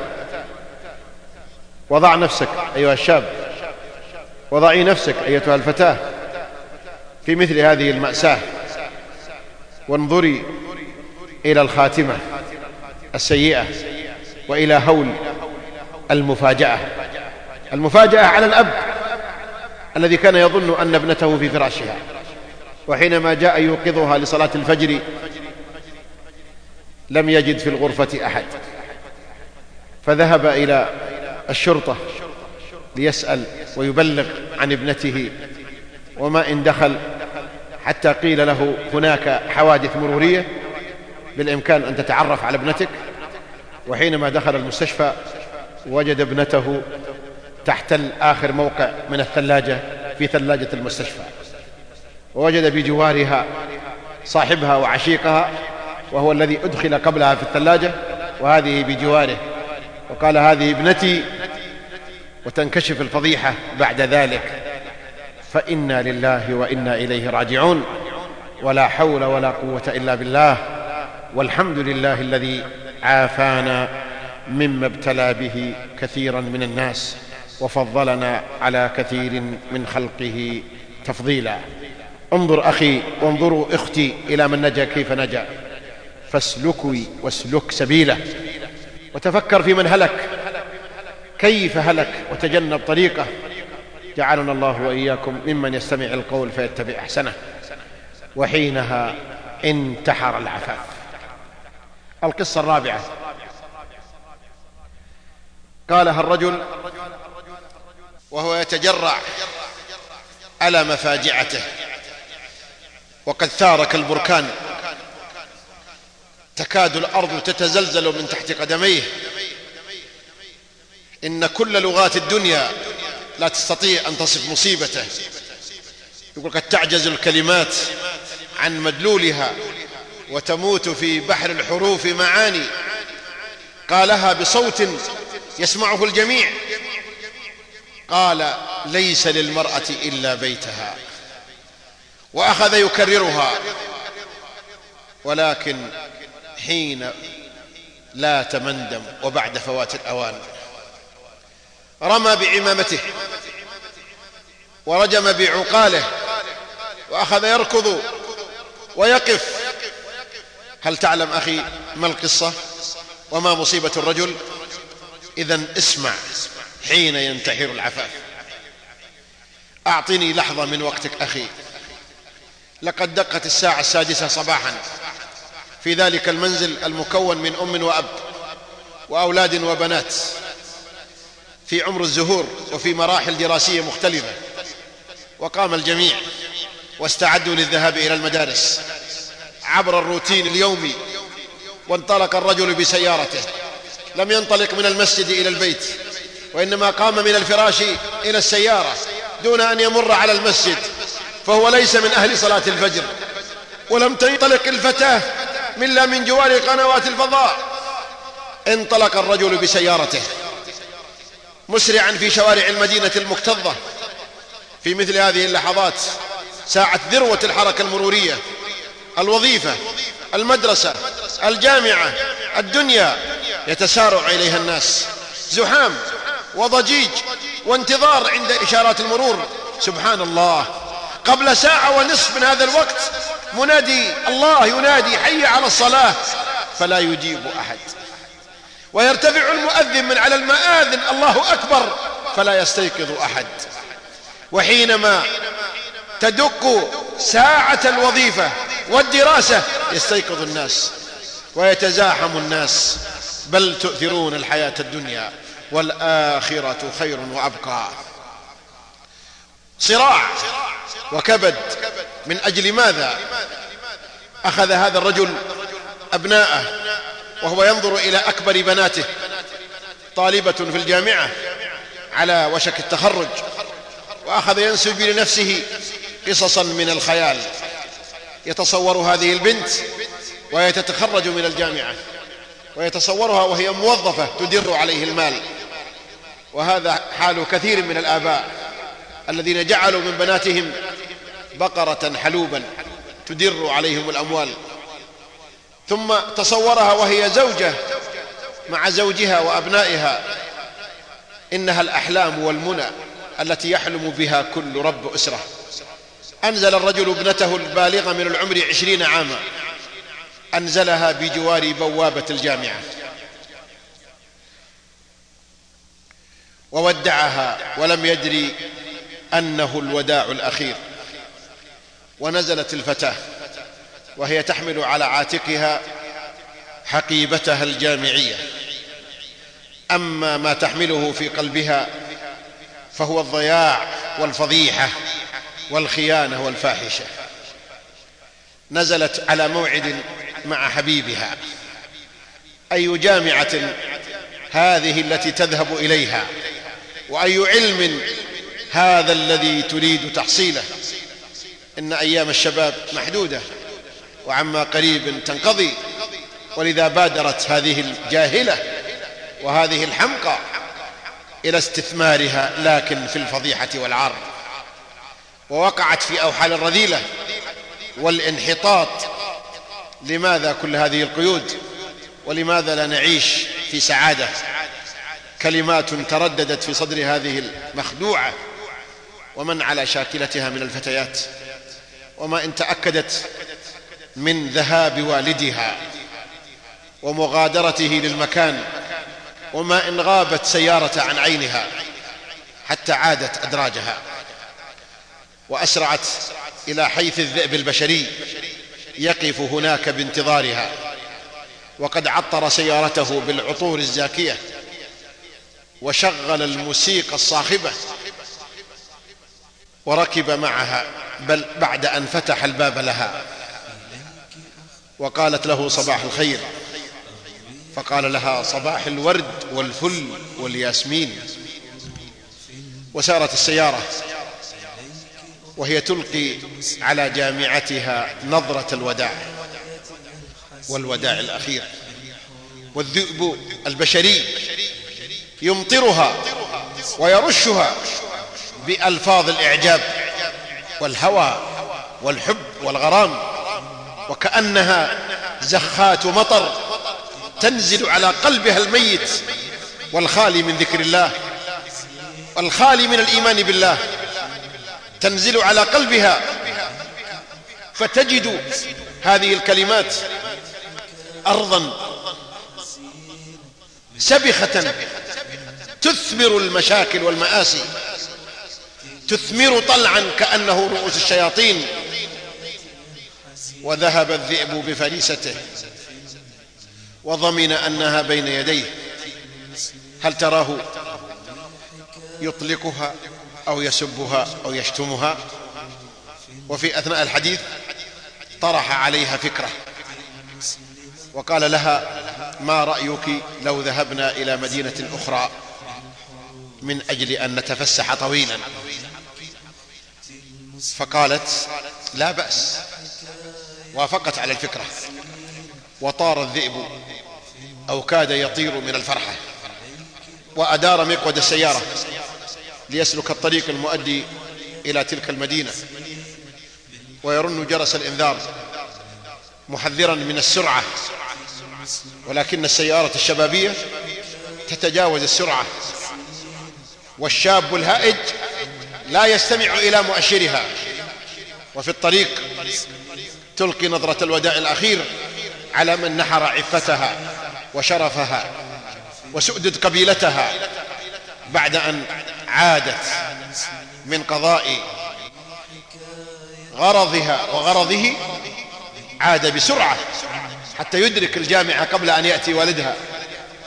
وضع نفسك أيها الشاب، وضعي نفسك أيتها الفتاة في مثل هذه المأساة، وانظري إلى الخاتمة السيئة وإلى هول المفاجأة على الأب الذي كان يظن أن ابنته في فراشها، وحينما جاء يوقظها لصلاة الفجر لم يجد في الغرفة أحد، فذهب إلى الشرطة ليسأل ويبلغ عن ابنته، وما إن دخل حتى قيل له هناك حوادث مرورية بالإمكان أن تتعرف على ابنتك. وحينما دخل المستشفى وجد ابنته تحت آخر موقع من الثلاجة في ثلاجة المستشفى، ووجد بجوارها صاحبها وعشيقها وهو الذي أدخل قبلها في الثلاجة، وهذه بجواره، وقال هذه ابنتي، وتنكشف الفضيحة بعد ذلك. فإنا لله وإنا إليه راجعون، ولا حول ولا قوة إلا بالله، والحمد لله الذي عافانا مما ابتلى به كثيرا من الناس وفضلنا على كثير من خلقه تفضيلا. انظر أخي وانظروا أختي إلى من نجا كيف نجا، فاسلكي واسلك سبيله، وتفكر في من هلك كيف هلك وتجنب طريقه. جعلنا الله وإياكم ممن يستمع القول فيتبع أحسنه. وحينها انتحر العفاف. القصة الرابعة قالها الرجل وهو يتجرع ألم فاجعته وقد ثار كالبركان، تكاد الأرض تتزلزل من تحت قدميه. إن كل لغات الدنيا لا تستطيع أن تصف مصيبته. يقول قد تعجز الكلمات عن مدلولها وتموت في بحر الحروف معاني. قالها بصوت يسمعه الجميع، قال ليس للمرأة إلا بيتها، وأخذ يكررها، ولكن حين لا تمندم وبعد فوات الأوان رمى بعمامته ورجم بعقاله وأخذ يركض ويقف. هل تعلم أخي ما القصة وما مصيبة الرجل؟ إذن اسمع حين ينتحر العفاف. أعطني لحظة من وقتك أخي. لقد دقت الساعة 6 صباحا في ذلك المنزل المكون من أم وأب وأولاد وبنات في عمر الزهور وفي مراحل دراسية مختلفة. وقام الجميع واستعدوا للذهاب إلى المدارس عبر الروتين اليومي. وانطلق الرجل بسيارته، لم ينطلق من المسجد إلى البيت، وإنما قام من الفراش إلى السيارة دون أن يمر على المسجد، فهو ليس من أهل صلاة الفجر. ولم تنطلق الفتاة إلا من جوار قنوات الفضاء. انطلق الرجل بسيارته مسرعا في شوارع المدينة المكتظة في مثل هذه اللحظات، ساعة ذروة الحركة المرورية، الوظيفة، المدرسة، الجامعة، الدنيا، يتسارع إليها الناس، زحام وضجيج وانتظار عند إشارات المرور. سبحان الله، قبل ساعة ونصف من هذا الوقت منادي الله ينادي حي على الصلاة فلا يجيب أحد، ويرتفع المؤذن من على المآذن الله أكبر فلا يستيقظ أحد. وحينما تدق ساعة الوظيفة والدراسة يستيقظ الناس ويتزاحم الناس بل تؤثرون الحياة الدنيا والآخرة خير وأبقى. صراع وكبد. من أجل ماذا أخذ هذا الرجل أبناءه وهو ينظر إلى أكبر بناته طالبة في الجامعة على وشك التخرج، وأخذ ينسب لنفسه قصصا من الخيال، يتصور هذه البنت وهي تتخرج من الجامعة، ويتصورها وهي موظفة تدر عليه المال. وهذا حال كثير من الآباء الذين جعلوا من بناتهم بقرة حلوبا تدر عليهم الأموال، ثم تصورها وهي زوجة مع زوجها وأبنائها. إنها الأحلام والمنى التي يحلم بها كل رب أسرة. أنزل الرجل ابنته البالغة من العمر 20 عاما، أنزلها بجوار بوابة الجامعة وودعها ولم يدري أنه الوداع الأخير. ونزلت الفتاة وهي تحمل على عاتقها حقيبتها الجامعية، أما ما تحمله في قلبها فهو الضياع والفضيحة والخيانة والفاحشة. نزلت على موعد مع حبيبها. أي جامعة هذه التي تذهب إليها؟ وأي علم هذا الذي تريد تحصيله؟ إن أيام الشباب محدودة وعما قريب تنقضي، ولذا بادرت هذه الجاهلة وهذه الحمقى إلى استثمارها، لكن في الفضيحة والعار، ووقعت في أوحال الرذيلة والانحطاط. لماذا كل هذه القيود؟ ولماذا لا نعيش في سعادة؟ كلمات ترددت في صدر هذه المخدوعة ومن على شاكلتها من الفتيات. وما إن تأكدت من ذهاب والدها ومغادرته للمكان، وما إن غابت سيارة عن عينها حتى عادت أدراجها وأسرعت إلى حيث الذئب البشري يقف هناك بانتظارها، وقد عطر سيارته بالعطور الزاكية وشغل الموسيقى الصاخبة وركب معها، بل بعد أن فتح الباب لها وقالت له صباح الخير، فقال لها صباح الورد والفل والياسمين. وسارت السيارة وهي تلقي على جامعتها نظرة الوداع والوداع الأخير، والذئب البشري يمطرها ويرشها بألفاظ الإعجاب والهوى والحب والغرام، وكأنها زخات مطر تنزل على قلبها الميت والخالي من ذكر الله والخالي من الإيمان بالله، تنزل على قلبها فتجد هذه الكلمات أرضا سبخة تثمر المشاكل والمآسي، تثمر طلعا كأنه رؤوس الشياطين. وذهب الذئب بفريسته وضمن أنها بين يديه. هل تراه يطلقها أو يسبها أو يشتمها؟ وفي أثناء الحديث طرح عليها فكرة وقال لها ما رأيك لو ذهبنا إلى مدينة أخرى من أجل أن نتفسح طويلا؟ فقالت لا بأس، وافقت على الفكرة. وطار الذئب أو كاد يطير من الفرحة، وأدار مقود السيارة ليسلك الطريق المؤدي إلى تلك المدينة، ويرن جرس الإنذار محذرا من السرعة، ولكن السيارة الشبابية تتجاوز السرعة، والشاب الهائج لا يستمع إلى مؤشرها. وفي الطريق تلقي نظرة الوداع الأخير على من نحر عفتها وشرفها وسؤدد قبيلتها بعد أن عادت من قضاء غرضها وغرضه. عاد بسرعة حتى يدرك الجامعة قبل أن يأتي والدها،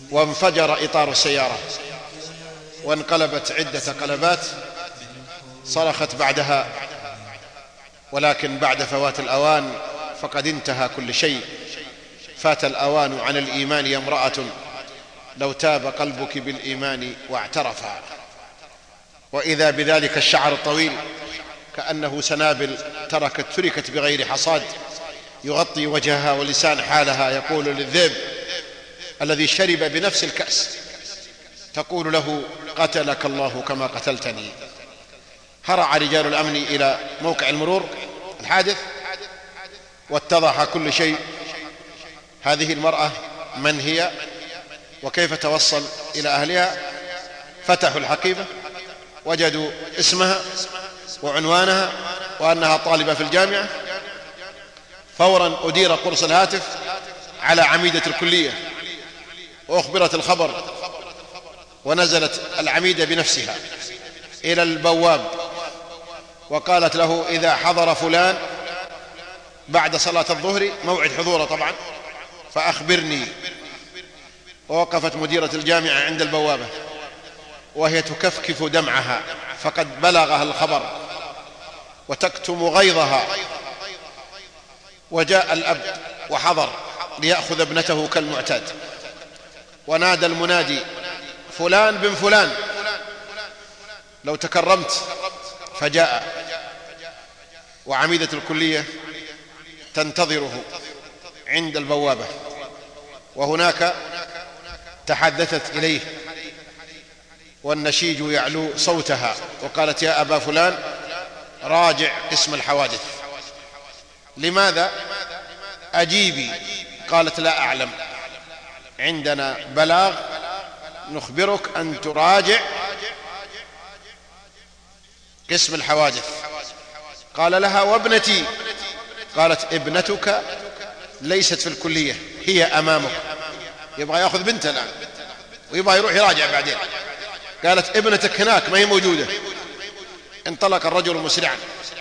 وانفجر إطار السيارة وانقلبت عدة قلبات، صرخت بعدها، ولكن بعد فوات الأوان فقد انتهى كل شيء. فات الأوان عن الإيمان يا امرأة، لو تاب قلبك بالإيمان واعترفا. وإذا بذلك الشعر الطويل كأنه سنابل تركت بغير حصاد، يغطي وجهها ولسان حالها، يقول للذئب الذي شرب بنفس الكأس، تقول له قتلك الله كما قتلتني. هرع رجال الأمن إلى موقع المرور الحادث واتضح كل شيء. هذه المرأة من هي وكيف توصل إلى أهلها؟ فتحوا الحقيبة، وجدوا اسمها وعنوانها وأنها طالبة في الجامعة. فورا أدير قرص الهاتف على عميدة الكلية وأخبرت الخبر، ونزلت العميدة بنفسها إلى البواب وقالت له إذا حضر فلان بعد صلاة الظهر، موعد حضوره طبعا، فأخبرني. ووقفت مديرة الجامعة عند البوابة وهي تكفكف دمعها، فقد بلغها الخبر، وتكتم غيظها. وجاء الأب وحضر ليأخذ ابنته كالمعتاد، ونادى المنادي فلان بن فلان لو تكرمت، فجاء. وعميدة الكلية تنتظره عند البوابة، وهناك تحدثت إليه والنشيج يعلو صوتها، وقالت يا أبا فلان راجع قسم الحوادث. لماذا؟ أجيبي. قالت لا أعلم، عندنا بلاغ نخبرك أن تراجع قسم الحوادث. قال لها وابنتي؟ قالت ابنتك ليست في الكلية، هي أمامك. يبغى يأخذ بنته الآن ويبغى يروح يراجع بعدين. قالت ابنتك هناك ما هي موجودة. انطلق الرجل مسرعا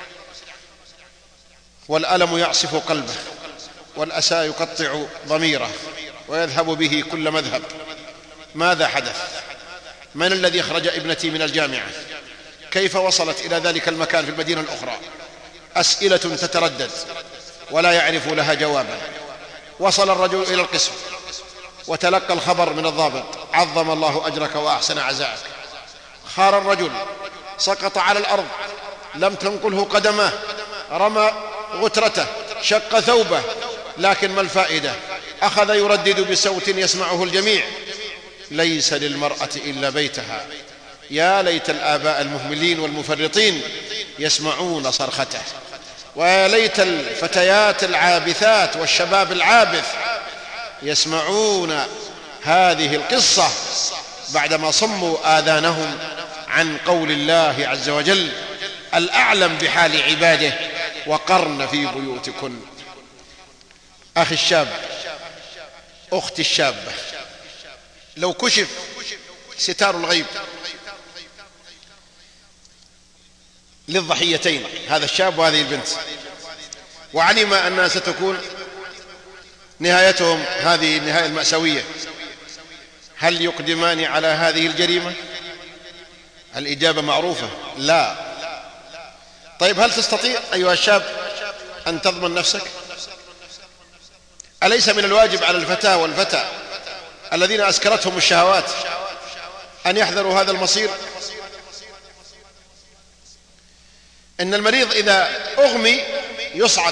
والألم يعصف قلبه والأسى يقطع ضميره ويذهب به كل مذهب. ماذا حدث؟ من الذي أخرج ابنتي من الجامعة؟ كيف وصلت إلى ذلك المكان في المدينة الأخرى؟ أسئلة تتردد ولا يعرف لها جوابا. وصل الرجل إلى القسم وتلقى الخبر من الضابط، عظم الله أجرك وأحسن عزاءك. خار الرجل، سقط على الأرض، لم تنقله قدمه، رمى غترته، شق ثوبه، لكن ما الفائدة؟ أخذ يردد بصوت يسمعه الجميع: ليس للمرأة إلا بيتها. يا ليت الآباء المهملين والمفرطين يسمعون صرخته، ويا ليت الفتيات العابثات والشباب العابث يسمعون هذه القصة بعدما صموا آذانهم عن قول الله عز وجل الأعلم بحال عباده: وقرن في بيوتكن. أخي الشاب، أختي الشابة، لو كشف ستار الغيب للضحيتين، هذا الشاب وهذه البنت، وعلم أنها ستكون نهايتهم هذه النهاية المأساوية، هل يقدمان على هذه الجريمة؟ الإجابة معروفة: لا. طيب، هل تستطيع أيها الشاب أن تضمن نفسك؟ أليس من الواجب على الفتاة والفتى الذين أسكرتهم الشهوات أن يحذروا هذا المصير؟ إن المريض إذا أغمي يصعق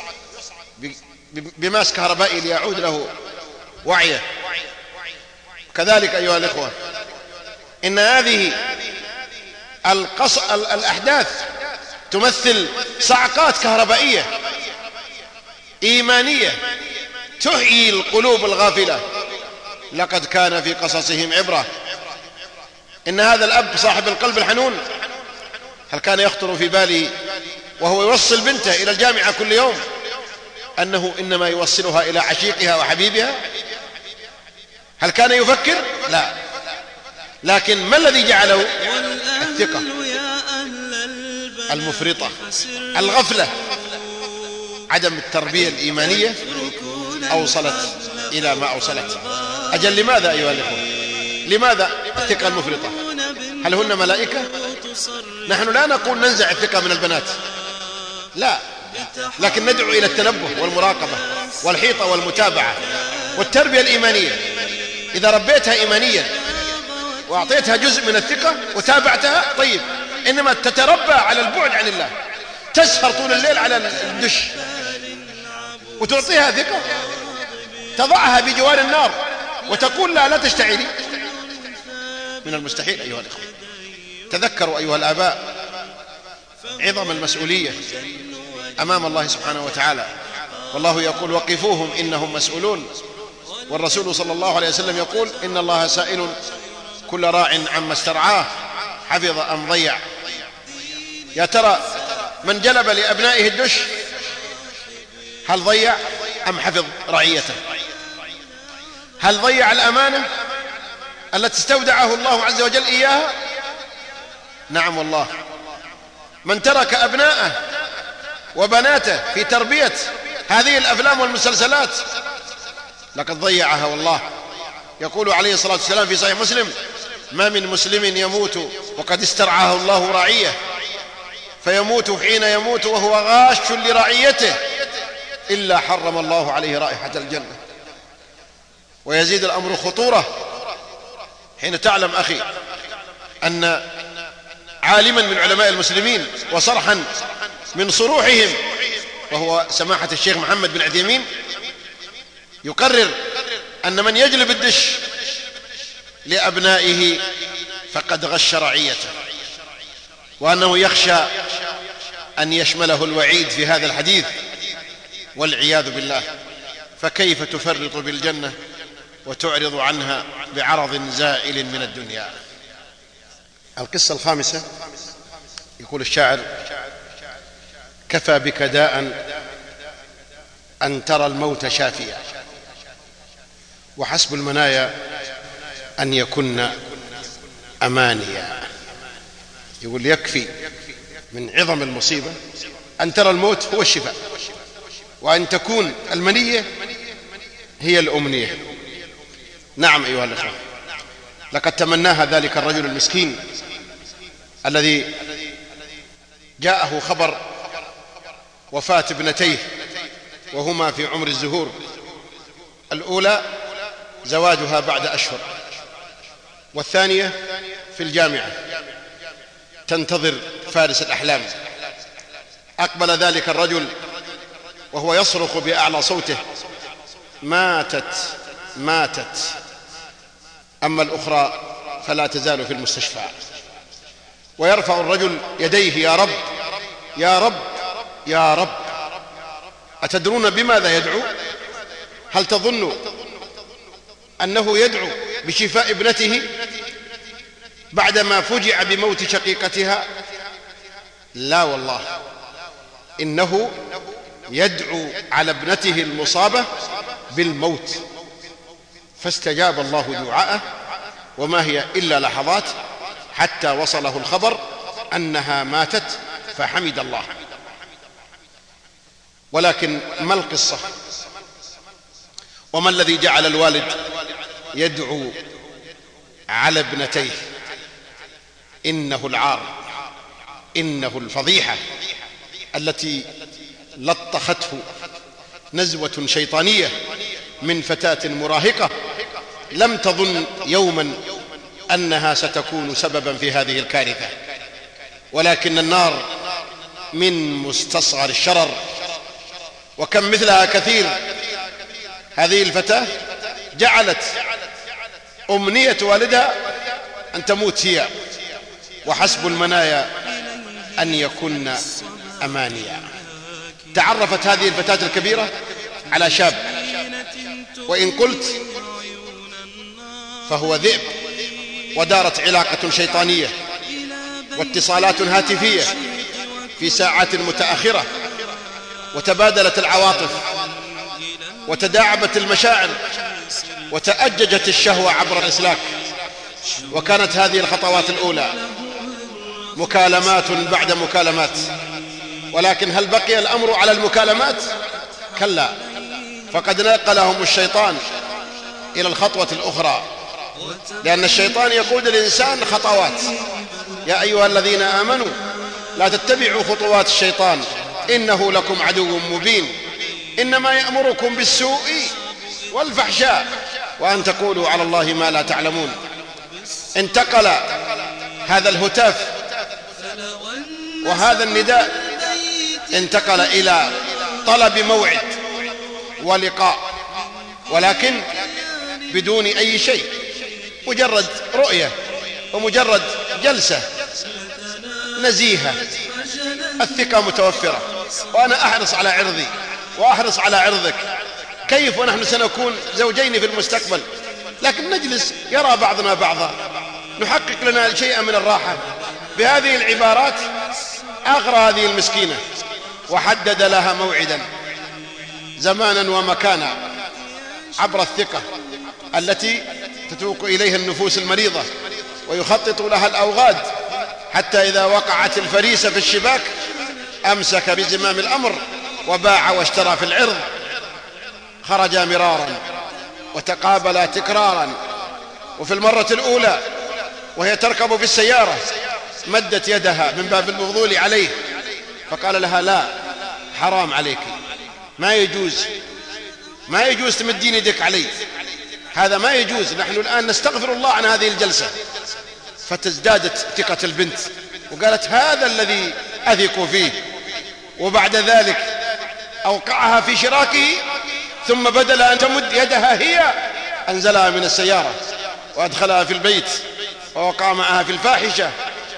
بماس كهربائي ليعود له وعيه. كذلك أيها الإخوة، إن هذه الأحداث تمثل صعقات كهربائية إيمانية تحيي القلوب الغافلة. لقد كان في قصصهم عبرة. إن هذا الأب صاحب القلب الحنون، هل كان يخطر في باله وهو يوصل بنته إلى الجامعة كل يوم أنه إنما يوصلها إلى عشيقها وحبيبها؟ هل كان يفكر؟ لا. لكن ما الذي جعله؟ الثقة المفرطة، الغفلة، عدم التربية الإيمانية أوصلت إلى ما أوصلت. أجل لماذا أيها الإخوة؟ لماذا الثقة المفرطة؟ هل هن ملائكة؟ نحن لا نقول ننزع الثقة من البنات، لا، لكن ندعو إلى التنبه والمراقبة والحيطة والمتابعة والتربية الإيمانية. إذا ربيتها إيمانيا وأعطيتها جزء من الثقة وتابعتها طيب، إنما تتربى على البعد عن الله، تسهر طول الليل على الدش وتعطيها ثقة، تضعها بجوار النار وتقول لا تشتعلي، من المستحيل أيها الإخوة. تذكروا أيها الآباء عظم المسؤولية أمام الله سبحانه وتعالى، والله يقول وقفوهم إنهم مسؤولون، والرسول صلى الله عليه وسلم يقول إن الله سائل كل راع عما استرعاه حفظ أم ضيع. يا ترى من جلب لأبنائه الدش هل ضيع أم حفظ رعيته؟ هل ضيع الأمانة التي استودعه الله عز وجل إياها؟ نعم والله. من ترك أبناءه وبناته في تربية هذه الأفلام والمسلسلات لقد ضيعها والله. يقول عليه الصلاة والسلام في صحيح مسلم ما من مسلم يموت وقد استرعاه الله رعية فيموت حين يموت وهو غاش لرعيته إلا حرم الله عليه رائحة الجنة. ويزيد الأمر خطورة حين تعلم أخي أن عالما من علماء المسلمين وصرحا من صروحهم وهو سماحة الشيخ محمد بن عثيمين يقرر أن من يجلب الدش لأبنائه فقد غش رعيته، وأنه يخشى أن يشمله الوعيد في هذا الحديث والعياذ بالله. فكيف تفرط بالجنة وتعرض عنها بعرض زائل من الدنيا؟ القصة الخامسة يقول الشاعر كفى بك داء أن ترى الموت شافيا وحسب المنايا أن يكن أمانيا. يقول يكفي من عظم المصيبة أن ترى الموت هو الشفاء، وأن تكون المنية هي الأمنية. نعم أيها الأخوة، لقد تمناها ذلك الرجل المسكين الذي جاءه خبر وفاة ابنتيه وهما في عمر الزهور، الأولى زواجها بعد أشهر، والثانية في الجامعة تنتظر فارس الأحلام. أقبل ذلك الرجل وهو يصرخ بأعلى صوته ماتت ماتت، أما الأخرى فلا تزال في المستشفى. ويرفع الرجل يديه يا رب يا رب يا رب. أتدرون بماذا يدعو؟ هل تظن أنه يدعو بشفاء ابنته بعدما فجع بموت شقيقتها؟ لا والله، إنه يدعو على ابنته المصابة بالموت. فاستجاب الله دعاءه، وما هي إلا لحظات حتى وصله الخبر أنها ماتت فحمد الله. ولكن ما القصة؟ وما الذي جعل الوالد يدعو على ابنتيه؟ إنه العار، إنه الفضيحة التي لطخته نزوة شيطانية من فتاة مراهقة لم تظن يوما أنها ستكون سببا في هذه الكارثة، ولكن النار من مستصغر الشرر، وكم مثلها كثير. هذه الفتاة جعلت أمنية والدها أن تموت هي، وحسب المنايا أن يكن أمانيا. تعرفت هذه الفتاة الكبيرة على شاب، وإن قلت فهو ذئب، ودارت علاقة شيطانية واتصالات هاتفية في ساعات متأخرة، وتبادلت العواطف وتداعبت المشاعر وتأججت الشهوة عبر الإسلاك. وكانت هذه الخطوات الأولى مكالمات بعد مكالمات، ولكن هل بقي الأمر على المكالمات؟ كلا، فقد نقلهم الشيطان إلى الخطوة الأخرى، لأن الشيطان يقود الإنسان خطوات. يا أيها الذين آمنوا لا تتبعوا خطوات الشيطان إنه لكم عدو مبين، إنما يأمركم بالسوء والفحشاء وأن تقولوا على الله ما لا تعلمون. انتقل هذا الهتاف وهذا النداء انتقل إلى طلب موعد ولقاء، ولكن بدون أي شيء، مجرد رؤية ومجرد جلسة نزيهة، الثقة متوفرة، وأنا أحرص على عرضي وأحرص على عرضك. كيف ونحن سنكون زوجين في المستقبل، لكن نجلس يرى بعضنا بعضا، نحقق لنا شيئا من الراحة. بهذه العبارات أغرى هذه المسكينة وحدد لها موعدا زمانا ومكانا عبر الثقة التي تتوق إليها النفوس المريضة، ويخطط لها الأوغاد، حتى إذا وقعت الفريسة في الشباك أمسك بزمام الأمر وباع واشترى في العرض. خرجا مرارا وتقابلا تكرارا، وفي المرة الأولى وهي تركب في السيارة مدت يدها من باب الفضول عليه، فقال لها: لا، حرام عليك، ما يجوز تمدين يدك علي، هذا ما يجوز، نحن الآن نستغفر الله عن هذه الجلسة. فتزدادت ثقة البنت وقالت: هذا الذي أثق فيه. وبعد ذلك أوقعها في شراكه، ثم بدل أن تمد يدها هي أنزلها من السيارة وأدخلها في البيت ووقع معها في الفاحشة،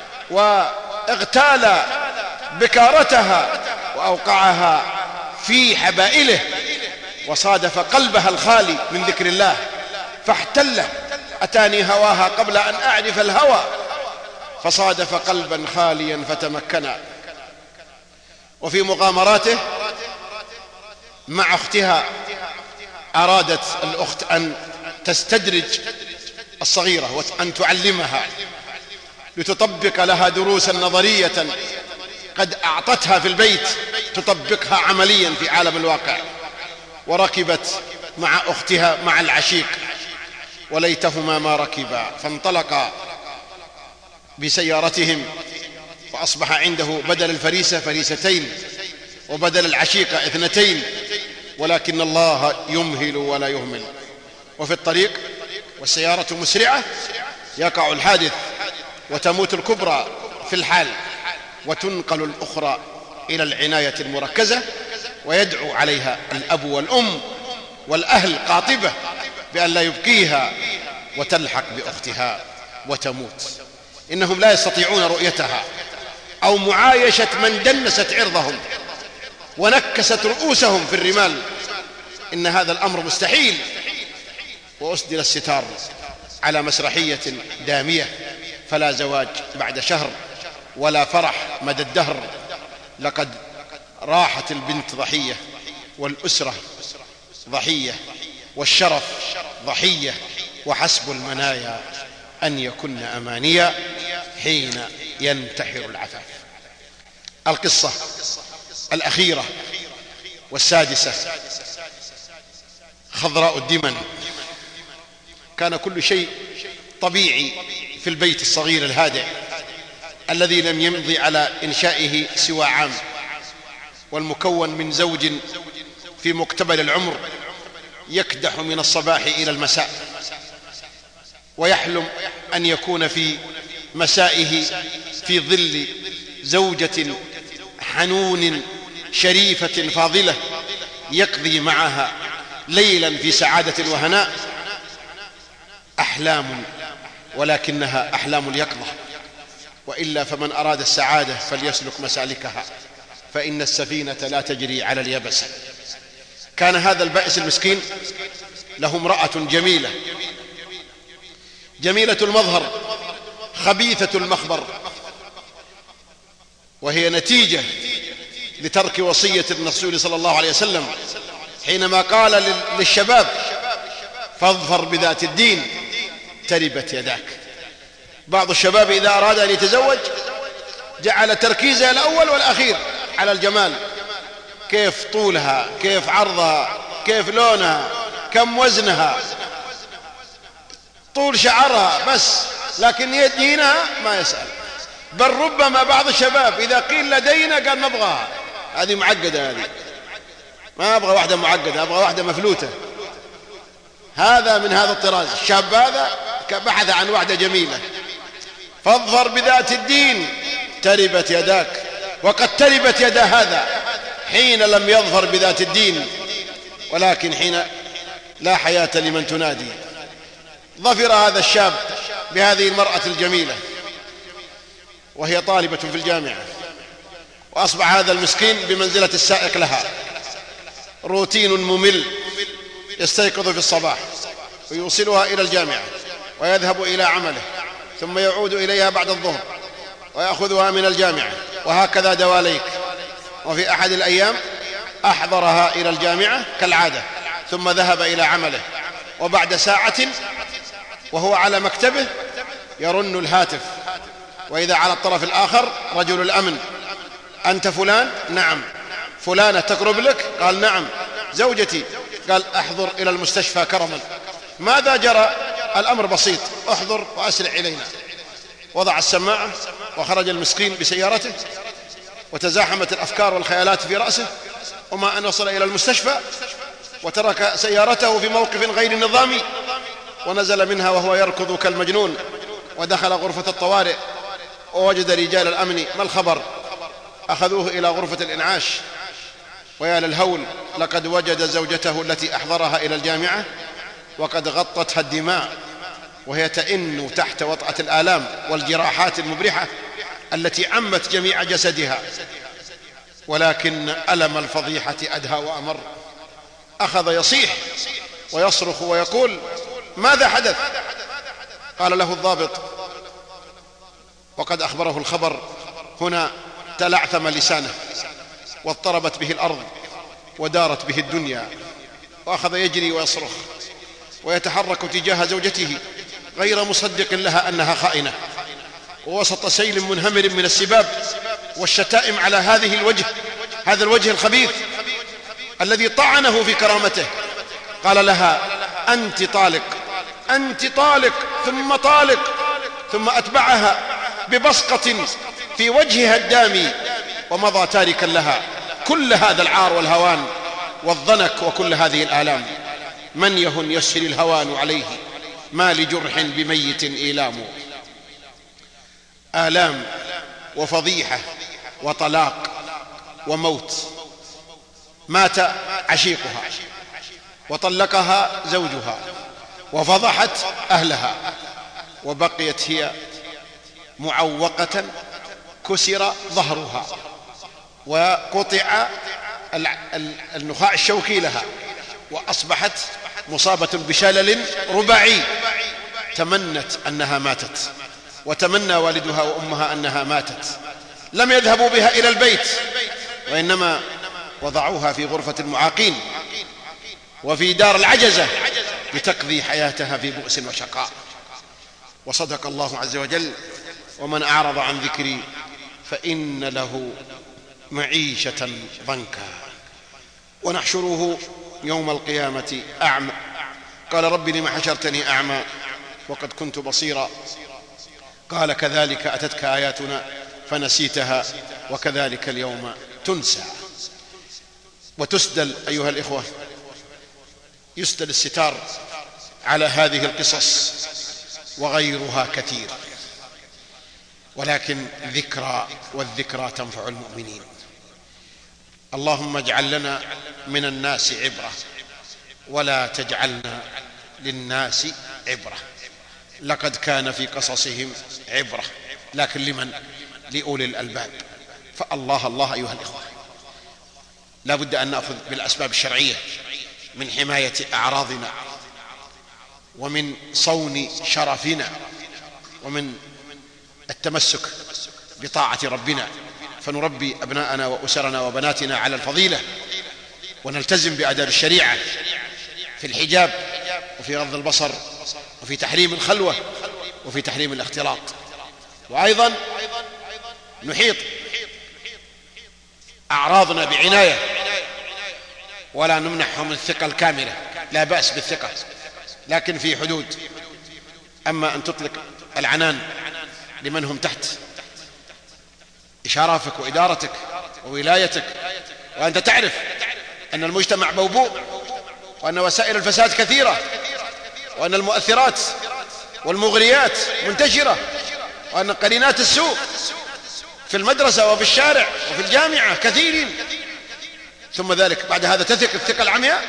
واغتال بكارتها وأوقعها في حبائله، وصادف قلبها الخالي من ذكر الله فاحتله. أتاني هواها قبل أن أعرف الهوى، فصادف قلبا خاليا فتمكنا. وفي مغامراته مع أختها أرادت الأخت أن تستدرج الصغيرة وأن تعلمها لتطبق لها دروسا نظرية قد أعطتها في البيت تطبقها عمليا في عالم الواقع. وركبت مع أختها مع العشيق، وليتهما ما ركبا، فانطلقا بسيارتهم، وأصبح عنده بدل الفريسة فريستين وبدل العشيقة 2، ولكن الله يمهل ولا يهمل. وفي الطريق والسيارة مسرعة يقع الحادث وتموت الكبرى في الحال، وتنقل الأخرى إلى العناية المركزة، ويدعو عليها الأب والأم والأهل قاطبة بأن لا يبقيها، وتلحق بأختها وتموت. إنهم لا يستطيعون رؤيتها أو معايشة من دنست عرضهم ونكست رؤوسهم في الرمال. إن هذا الأمر مستحيل. وأسدل الستار على مسرحية دامية، فلا زواج بعد شهر ولا فرح مدى الدهر. لقد راحت البنت ضحية، والأسرة ضحية، والشرف ضحية، وحسب المنايا أن يكن أمانيا حين ينتحر العفاف. القصة الأخيرة والسادسة خضراء الدمن. كان كل شيء طبيعي في البيت الصغير الهادئ الذي لم يمضي على إنشائه سوى عام، والمكون من زوج في مقتبل العمر يكدح من الصباح إلى المساء، ويحلم أن يكون في مسائه في ظل زوجة حنون شريفة فاضلة يقضي معها ليلا في سعادة وهناء. أحلام، ولكنها أحلام اليقظة، وإلا فمن أراد السعادة فليسلك مسالكها، فإن السفينة لا تجري على اليبس. كان هذا البائس المسكين له امرأة جميلة، جميلة المظهر، خبيثة المخبر، وهي نتيجة لترك وصية الرسول صلى الله عليه وسلم حينما قال للشباب: فاظفر بذات الدين تربت يداك. بعض الشباب إذا أراد أن يتزوج جعل تركيزه الأول والأخير على الجمال، كيف طولها، كيف عرضها، كيف لونها، كم وزنها، طول شعرها بس، لكن يدينها ما يسأل. بل ربما بعض الشباب إذا قيل لدينا قال نبغاها، هذه معقدة، هذه ما أبغى واحدة معقدة، أبغى واحدة مفلوتة. هذا من هذا الطراز. الشاب هذا بحث عن واحدة جميلة. فاظفر بذات الدين تربت يداك. وقد تربت يدا هذا حين لم يظفر بذات الدين، ولكن حين لا حياة لمن تنادي. ظفر هذا الشاب بهذه المرأة الجميلة وهي طالبة في الجامعة، وأصبح هذا المسكين بمنزلة السائق لها. روتين ممل، يستيقظ في الصباح ويوصلها إلى الجامعة ويذهب إلى عمله، ثم يعود إليها بعد الظهر ويأخذها من الجامعة، وهكذا دواليك. وفي أحد الأيام أحضرها إلى الجامعة كالعادة، ثم ذهب إلى عمله، وبعد ساعة وهو على مكتبه يرن الهاتف، وإذا على الطرف الآخر رجل الأمن. أنت فلان؟ نعم. فلانة تقرب لك؟ قال نعم. زوجتي؟ قال احضر إلى المستشفى كرما. ماذا جرى؟ الأمر بسيط، احضر وأسرع إلينا. وضع السماعة وخرج المسكين بسيارته، وتزاحمت الأفكار والخيالات في رأسه، وما أن وصل إلى المستشفى وترك سيارته في موقف غير نظامي، ونزل منها وهو يركض كالمجنون، ودخل غرفة الطوارئ ووجد رجال الأمن. ما الخبر؟ أخذوه إلى غرفة الإنعاش. ويا للهول، لقد وجد زوجته التي أحضرها إلى الجامعة وقد غطتها الدماء، وهي تئن تحت وطأة الآلام والجراحات المبرحة التي عمت جميع جسدها. ولكن ألم الفضيحة أدهى وأمر. أخذ يصيح ويصرخ ويقول ماذا حدث؟ قال له الضابط وقد أخبره الخبر هنا تلعثم لسانه، واضطربت به الأرض ودارت به الدنيا، وأخذ يجري ويصرخ ويتحرك تجاه زوجته غير مصدق لها أنها خائنة، ووسط سيل منهمر من السباب والشتائم على هذه الوجه، هذا الوجه الخبيث الذي طعنه في كرامته. قال لها أنت طالق، أنت طالق، ثم طالق، ثم أتبعها ببصقة في وجهها الدامي ومضى تاركا لها كل هذا العار والهوان والضنك وكل هذه الآلام. من يهن يسهل الهوان عليه، ما لجرح بميت إيلام. آلام وفضيحة وطلاق وموت. مات عشيقها وطلقها زوجها وفضحت أهلها، وبقيت هي معوقة، كسر ظهرها وقطع النخاع الشوكي لها، وأصبحت مصابة بشلل رباعي. تمنت أنها ماتت، وتمنى والدها وأمها أنها ماتت. لم يذهبوا بها إلى البيت، وإنما وضعوها في غرفة المعاقين وفي دار العجزة لتقضي حياتها في بؤس وشقاء. وصدق الله عز وجل ومن أعرض عن ذكري فإن له معيشة ضنكا ونحشره يوم القيامة أعمى. قال رب لم حشرتني أعمى وقد كنت بصيرا. قال كذلك أتتك آياتنا فنسيتها وكذلك اليوم تنسى. وتسدل أيها الإخوة، يسدل الستار على هذه القصص وغيرها كثير، ولكن ذكرى، والذكرى تنفع المؤمنين. اللهم اجعل لنا من الناس عبرة ولا تجعلنا للناس عبرة. لقد كان في قصصهم عبرة، لكن لمن؟ لأولي الألباب. فالله الله أيها الإخوة، لا بد أن نأخذ بالأسباب الشرعية من حماية أعراضنا ومن صون شرفنا ومن التمسك بطاعة ربنا، فنربي أبناءنا وأسرنا وبناتنا على الفضيلة، ونلتزم بآداب الشريعة في الحجاب وفي غض البصر وفي تحريم الخلوة وفي تحريم الاختلاط. وأيضا نحيط أعراضنا بعناية ولا نمنحهم الثقة الكاملة، لا بأس بالثقة لكن في حدود. أما أن تطلق العنان لمن هم تحت إشرافك وإدارتك وولايتك، وأنت تعرف أن المجتمع موبوء، وأن وسائل الفساد كثيرة، وأن المؤثرات والمغريات منتشرة، وأن قرينات السوء في المدرسة وفي الشارع وفي الجامعة كثيرين، ثم ذلك بعد هذا تثق الثقة العمياء.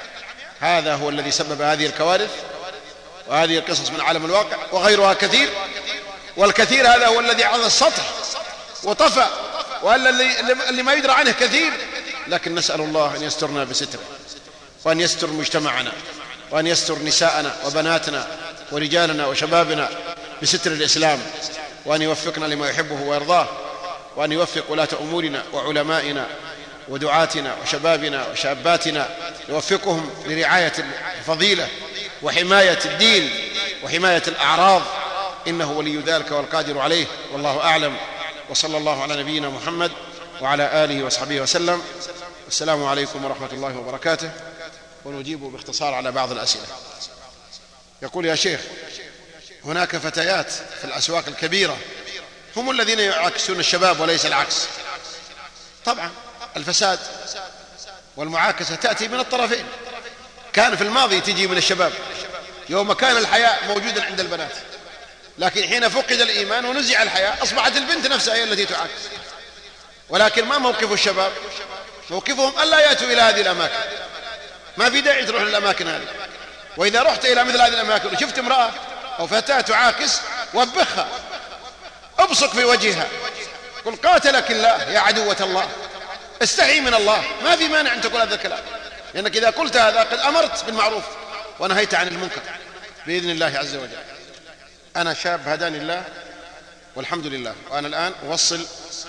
هذا هو الذي سبب هذه الكوارث وهذه القصص من عالم الواقع وغيرها كثير. والكثير هذا هو الذي على السطح وطفى، وألا اللي ما يدرى عنه كثير. لكن نسأل الله أن يسترنا بستره، وأن يستر مجتمعنا، وأن يستر نساءنا وبناتنا ورجالنا وشبابنا بستر الإسلام، وأن يوفقنا لما يحبه ويرضاه، وأن يوفق ولاة أمورنا وعلمائنا ودعاتنا وشبابنا وشاباتنا، يوفقهم لرعاية الفضيلة وحماية الدين وحماية الأعراض، إنه ولي ذلك والقادر عليه، والله أعلم. وصلى الله على نبينا محمد وعلى آله وصحبه وسلم. السلام عليكم ورحمة الله وبركاته. ونجيب باختصار على بعض الأسئلة. يقول: يا شيخ، هناك فتيات في الأسواق الكبيرة هم الذين يعاكسون الشباب وليس العكس. طبعا الفساد والمعاكسة تأتي من الطرفين. كان في الماضي تجي من الشباب يوم كان الحياء موجودا عند البنات، لكن حين فقد الإيمان ونزع الحياء أصبحت البنت نفسها هي التي تعاكس. ولكن ما موقف الشباب؟ موقفهم ألا يأتوا إلى هذه الأماكن. ما في داعي تروح للأماكن هذه. وإذا رحت إلى مثل هذه الأماكن وشفت امرأة أو فتاة تعاكس، وبخها، ابصق في وجهها، قل: قاتلك الله يا عدوة الله، استحي من الله. ما في مانع أن تقول هذا الكلام، لأنك إذا قلت هذا قد أمرت بالمعروف ونهيت عن المنكر بإذن الله عز وجل. أنا شاب هداني الله والحمد لله، وأنا الآن أوصل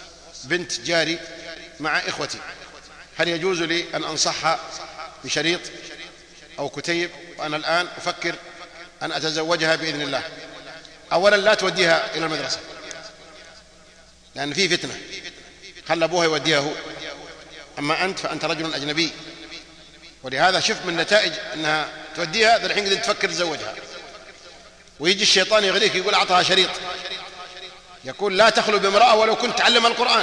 بنت جاري مع إخوتي. هل يجوز لي أن أنصحها بشريط أو كتيب؟ وأنا الآن أفكر أن أتزوجها بإذن الله. أولا لا توديها إلى المدرسة، لأن فيه فتنة، خل أبوها يوديها هو. أما أنت فأنت رجل أجنبي، ولهذا شف من نتائج أنها توديها ذا الحين قد تفكر تزوجها. ويجي الشيطان يغريك يقول: أعطها شريط، يقول: لا تخلو بامرأة ولو كنت تعلم القرآن.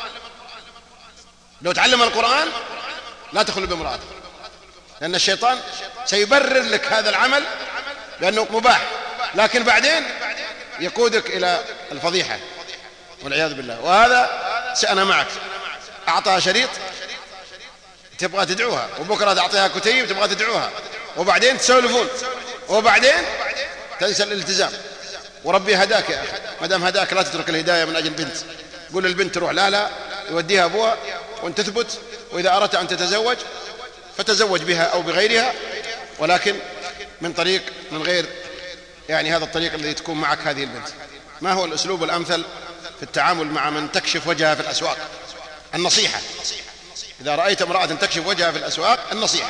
لو تعلم القرآن لا تخلو بامرأة، لأن الشيطان سيبرر لك هذا العمل لأنه مباح، لكن بعدين يقودك إلى الفضيحة والعياذ بالله. وهذا سأنا معك. أعطها شريط تبغى تدعوها، وبكرة تعطيها كتيب تبغى تدعوها، وبعدين تسولفون، وبعدين تنسى الالتزام. وربي هداك يا أخي، ما دام هداك لا تترك الهداية من أجل بنت. قول للبنت تروح، لا يوديها أبوها وأن تثبت، وإذا أردت أن تتزوج فتزوج بها أو بغيرها، ولكن من غير يعني هذا الطريق الذي تكون معك هذه البنت. ما هو الأسلوب الأمثل في التعامل مع من تكشف وجهها في الأسواق؟ النصيحة. إذا رأيت امرأة تكشف وجهها في الأسواق، النصيحة: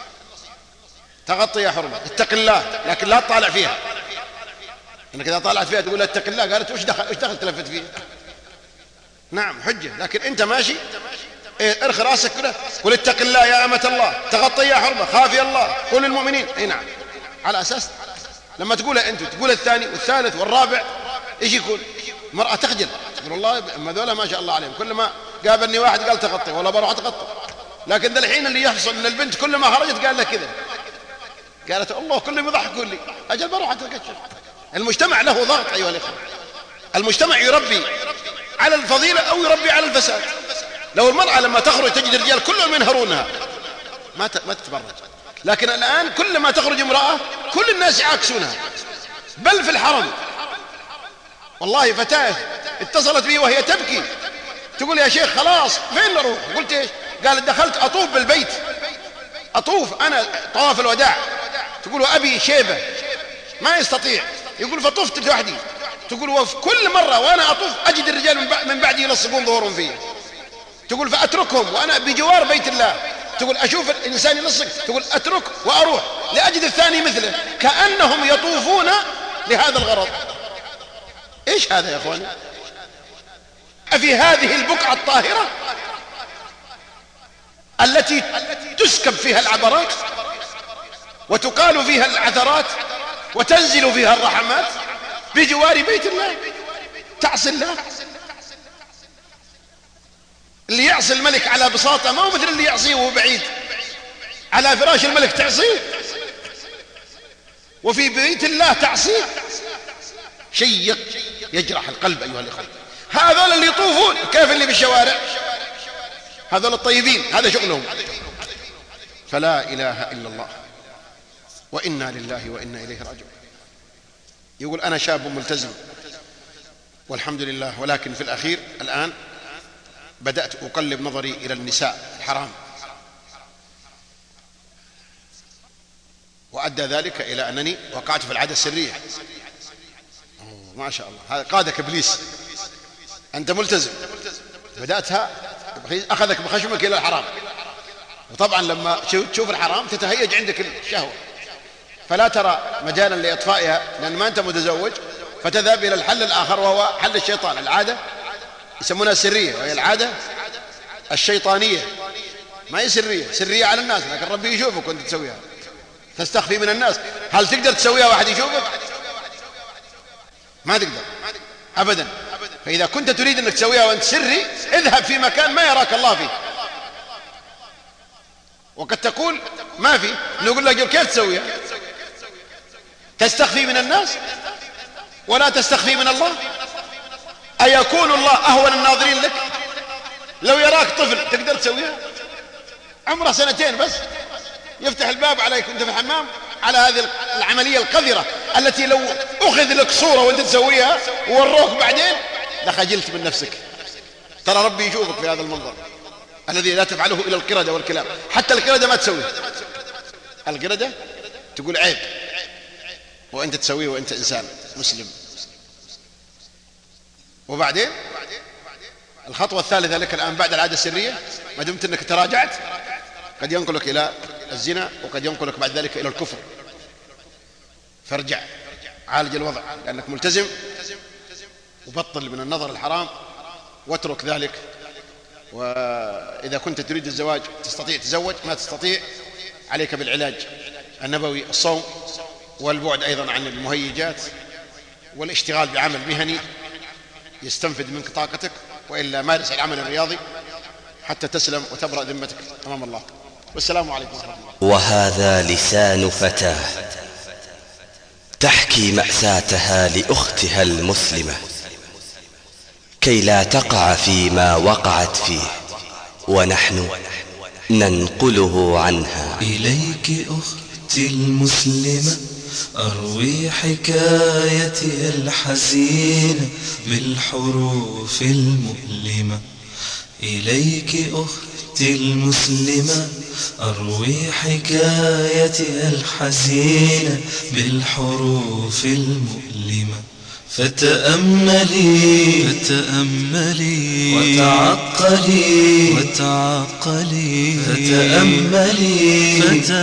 تغطي يا حرمة، اتق الله، لكن لا تطالع فيها. انك اذا طالعت فيها تقول: اتق الله، قالت: وش دخل تلفت فيه؟ نعم حجة، لكن انت ماشي ارخي راسك كده، قل: اتق الله يا أمة الله، تغطي يا حرمة، خافي الله، قل للمؤمنين. نعم، على أساس لما تقولها انت تقول الثاني والثالث والرابع ايش يكون؟ المرأة تخجل، تقول: والله اما ذولا ما شاء الله عليهم، كل ما قابلني واحد قال تغطي والله بروح اتغطى. لكن ذا الحين اللي يحصل ان البنت كل ما خرجت قال لها كذا، قالت: الله كلهم يضحكون لي، أجل بروح أتكشف. المجتمع له ضغط أيها الإخوة. المجتمع يربي على الفضيلة أو يربي على الفساد. لو المرأة لما تخرج تجد الرجال كلهم ينهرونها ما تتبرج، لكن الآن كل ما تخرج امرأة كل الناس يعاكسونها. بل في الحرم والله فتاة اتصلت بي وهي تبكي، تقول: يا شيخ خلاص فين نروح؟ قلت: ايش؟ قالت: دخلت أطوف بالبيت، أطوف أنا طواف الوداع. تقول: أبي شيبة ما يستطيع، يقول: فطفت لوحدي. تقول: وفي كل مرة وأنا أطوف أجد الرجال من بعدي يلصقون ظهورهم فيه. تقول: فأتركهم وأنا بجوار بيت الله. تقول: أشوف الإنسان يلصق، تقول: أترك وأروح لأجد الثاني مثله، كأنهم يطوفون لهذا الغرض. إيش هذا يا أخواني؟ أفي هذه البقعة الطاهرة التي تسكب فيها العبرات وتقال فيها العثرات وتنزل فيها الرحمات بجوار بيت الله. تعصي الله. اللي يعصي الملك على بساطة ما هو مثل اللي يعصيه وهو بعيد. على فراش الملك تعصيه، وفي بيت الله تعصيه. شيء يجرح القلب أيها الإخوة. هذول اللي يطوفون كيف اللي بالشوارع، هذول الطيبين هذا شغلهم. فلا إله إلا الله وإنا لله وإنا إليه راجعون. يقول أنا شاب ملتزم والحمد لله، ولكن في الأخير الآن بدأت أقلب نظري إلى النساء الحرام، وأدى ذلك إلى أنني وقعت في العادة السرية. ما شاء الله، هذا قادك إبليس. أنت ملتزم بدأتها، أخذك بخشمك إلى الحرام، وطبعا لما تشوف الحرام تتهيج عندك الشهوة، فلا ترى مجالا لإطفائها لأن ما أنت متزوج، فتذهب إلى الحل الآخر وهو حل الشيطان. العادة يسمونها سرية، وهي العادة الشيطانية. ما هي سرية، سرية على الناس، لكن ربي يشوفك وأنت تسويها، تستخفي من الناس. هل تقدر تسويها واحد يشوفك؟ ما تقدر أبدا. فإذا كنت تريد أنك تسويها وأنت سري، اذهب في مكان ما يراك الله فيه. وقد تقول ما في، نقول لك كيف تسويها؟ تستخفي من الناس ولا تستخفي من الله؟ أيكون الله أهون الناظرين لك؟ لو يراك طفل تقدر تسويها؟ عمره 2 بس، يفتح الباب عليك وانت في الحمام على هذه العملية القذرة التي لو أخذ لك صورة وانت تسويها ووروك بعدين لخجلت من نفسك. ترى ربي يشوفك في هذا المنظر الذي لا تفعله إلى القردة والكلاب. حتى القردة ما تسويه، القردة تقول عيب، وانت تسويه وانت إنسان مسلم. وبعدين الخطوة الثالثة لك الآن بعد العادة السرية، ما دمت أنك تراجعت، قد ينقلك إلى الزنا، وقد ينقلك بعد ذلك إلى الكفر. فارجع عالج الوضع لأنك ملتزم، وبطل من النظر الحرام واترك ذلك. وإذا كنت تريد الزواج تستطيع تزوج، ما تستطيع عليك بالعلاج النبوي، الصوم، والبعد أيضا عن المهيجات، والاشتغال بعمل مهني يستنفد منك طاقتك، وإلا مارس العمل الرياضي حتى تسلم وتبرأ ذمتك أمام الله. والسلام عليكم ورحمة الله. وهذا لسان فتاة تحكي مأساتها لأختها المسلمة كي لا تقع فيما وقعت فيه، ونحن ننقله عنها. إليك أختي المسلمة أروي حكايتي الحزينة بالحروف المؤلمة. إليك أختي المسلمة أروي حكايتي الحزينة بالحروف المؤلمة. فتأملي وتعقلي فتأملي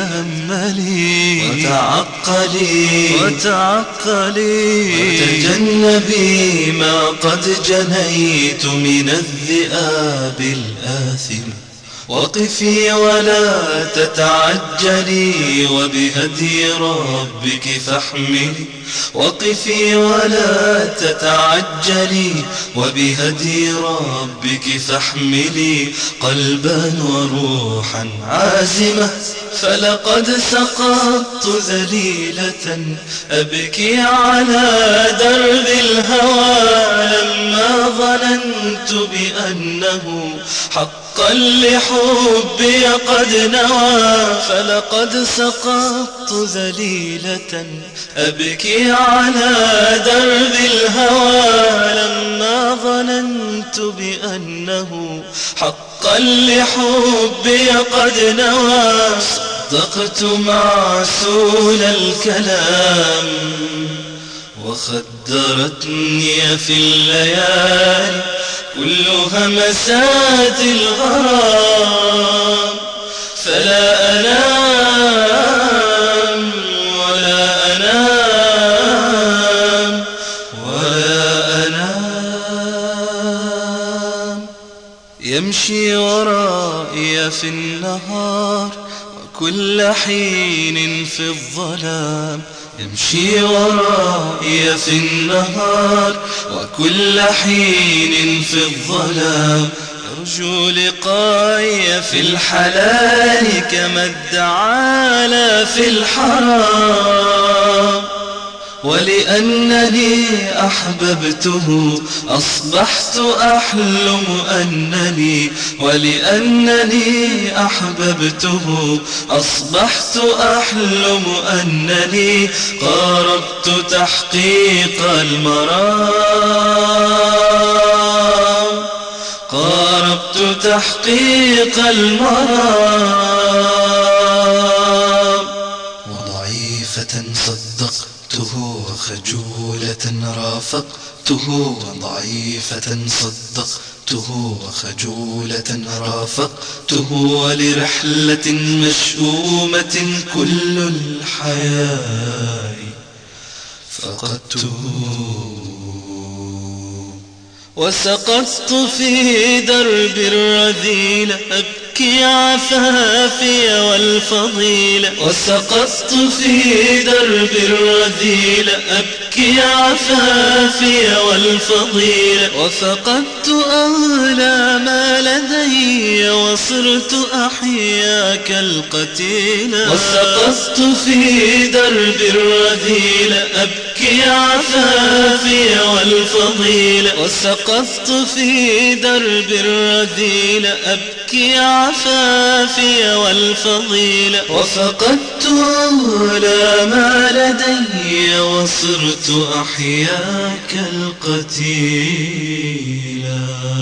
وتعقلي وتجنبي ما قد جنيت من الذئاب الآثمة. وقفي ولا تتعجلي وبهدي ربك فاحملي. وقفي ولا تتعجلي وبهدي ربك فاحملي قلبا وروحا عازمة. فلقد سقطت ذليلة أبكي على درب الهوى لما ظننت بأنه حقا لحبي قد نوى. فلقد سقطت ذليلة أبكي على درب الهوى لما ظننت بأنه حقا لحبي قد نوى. صدقت معسول الكلام وخدرتني في الليالي كل همسات الغرام. فلا أنام ولا أنام ولا أنام. يمشي ورائي في النهار وكل حين في الظلام يمشي ورائي في النهار وكل حين في الظلام، يرجو لقاي في الحلال كما ادعى لا في الحرام. ولأنني أحببته أصبحت أحلم أنني، ولأنني أحببته أصبحت أحلم أنني قاربت تحقيق المرام، قاربت تحقيق المرام. وضعيفة صدقته وخجولة رافقته، وضعيفة صدقته وخجولة رافقته، ولرحلة مشؤومة كل الحياة فقدته. وسقطت في درب الرذيلة أبكي عفافي والفضيلة، وسقطت في درب الرذيلة أبكي عفافي والفضيلة، وفقدت أغلى ما لدي وصرت أحيا كالقتيلة. وسقطت في درب الرذيلة أبكي عفافي والفضيلة، وسقطت في درب الرذيلة أبكي عفافي والفضيلة، وفقدت أغلى ما لدي وصرت أحيا كالقتيلة.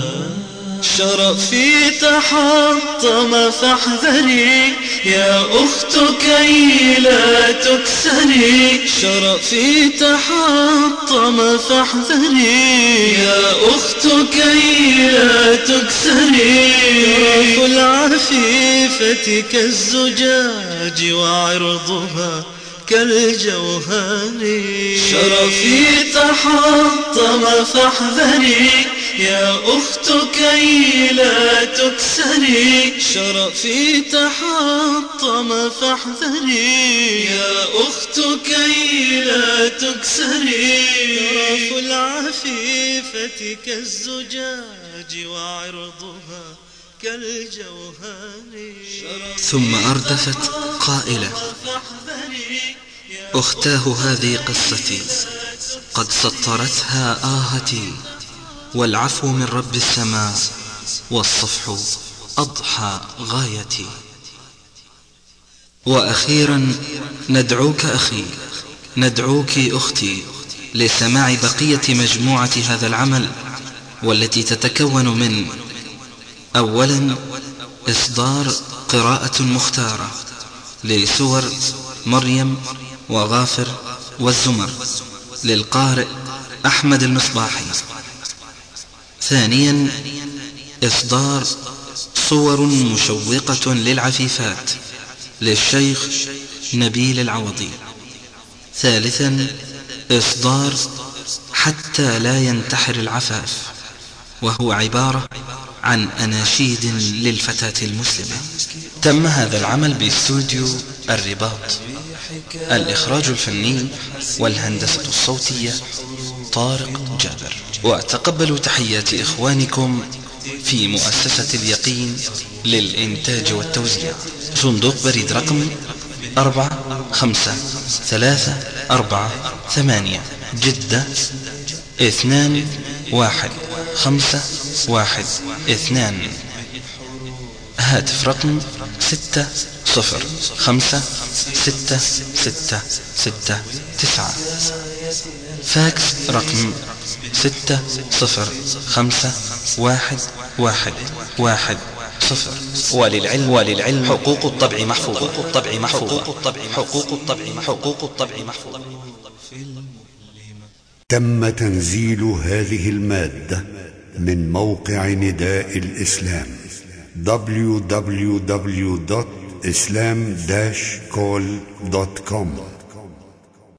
شرفي تحطم فاحذري يا أخت كي لا تكسري، شرفي تحطم فاحذري يا أخت كي لا تكسري. شرف العفيفة كالزجاج وعرضها كالجوهر، شرفي تحطم فاحذري يا أخت كي لا تكسري، شرفي تحطم فاحذري يا أخت كي لا تكسري. شرف العفيفة كالزجاج وعرضها كالجوهر. ثم أردفت قائلة: أختاه هذه قصتي قد سطرتها آهتي، والعفو من رب السماء والصفح أضحى غايتي. وأخيرا ندعوك أخي، ندعوك أختي لسماع بقية مجموعة هذا العمل، والتي تتكون من: أولا إصدار قراءة مختارة لسور مريم وغافر والزمر للقارئ أحمد المصباحي. ثانيا إصدار صور مشوقة للعفيفات للشيخ نبيل العوضي. ثالثا إصدار حتى لا ينتحر العفاف، وهو عبارة عن أناشيد للفتاة المسلمة. تم هذا العمل باستوديو الرباط. الإخراج الفني والهندسة الصوتية طارق جابر. وتقبلوا تحيات إخوانكم في مؤسسة اليقين للإنتاج والتوزيع. صندوق بريد رقم 45348 جدة 21512. هاتف رقم 6056669. فاكس رقم 6051110. وللعلم حقوق الطبع محفوظة. حقوق الطبع محفوظة. تم تنزيل هذه المادة من موقع نداء الإسلام www.islam-call.com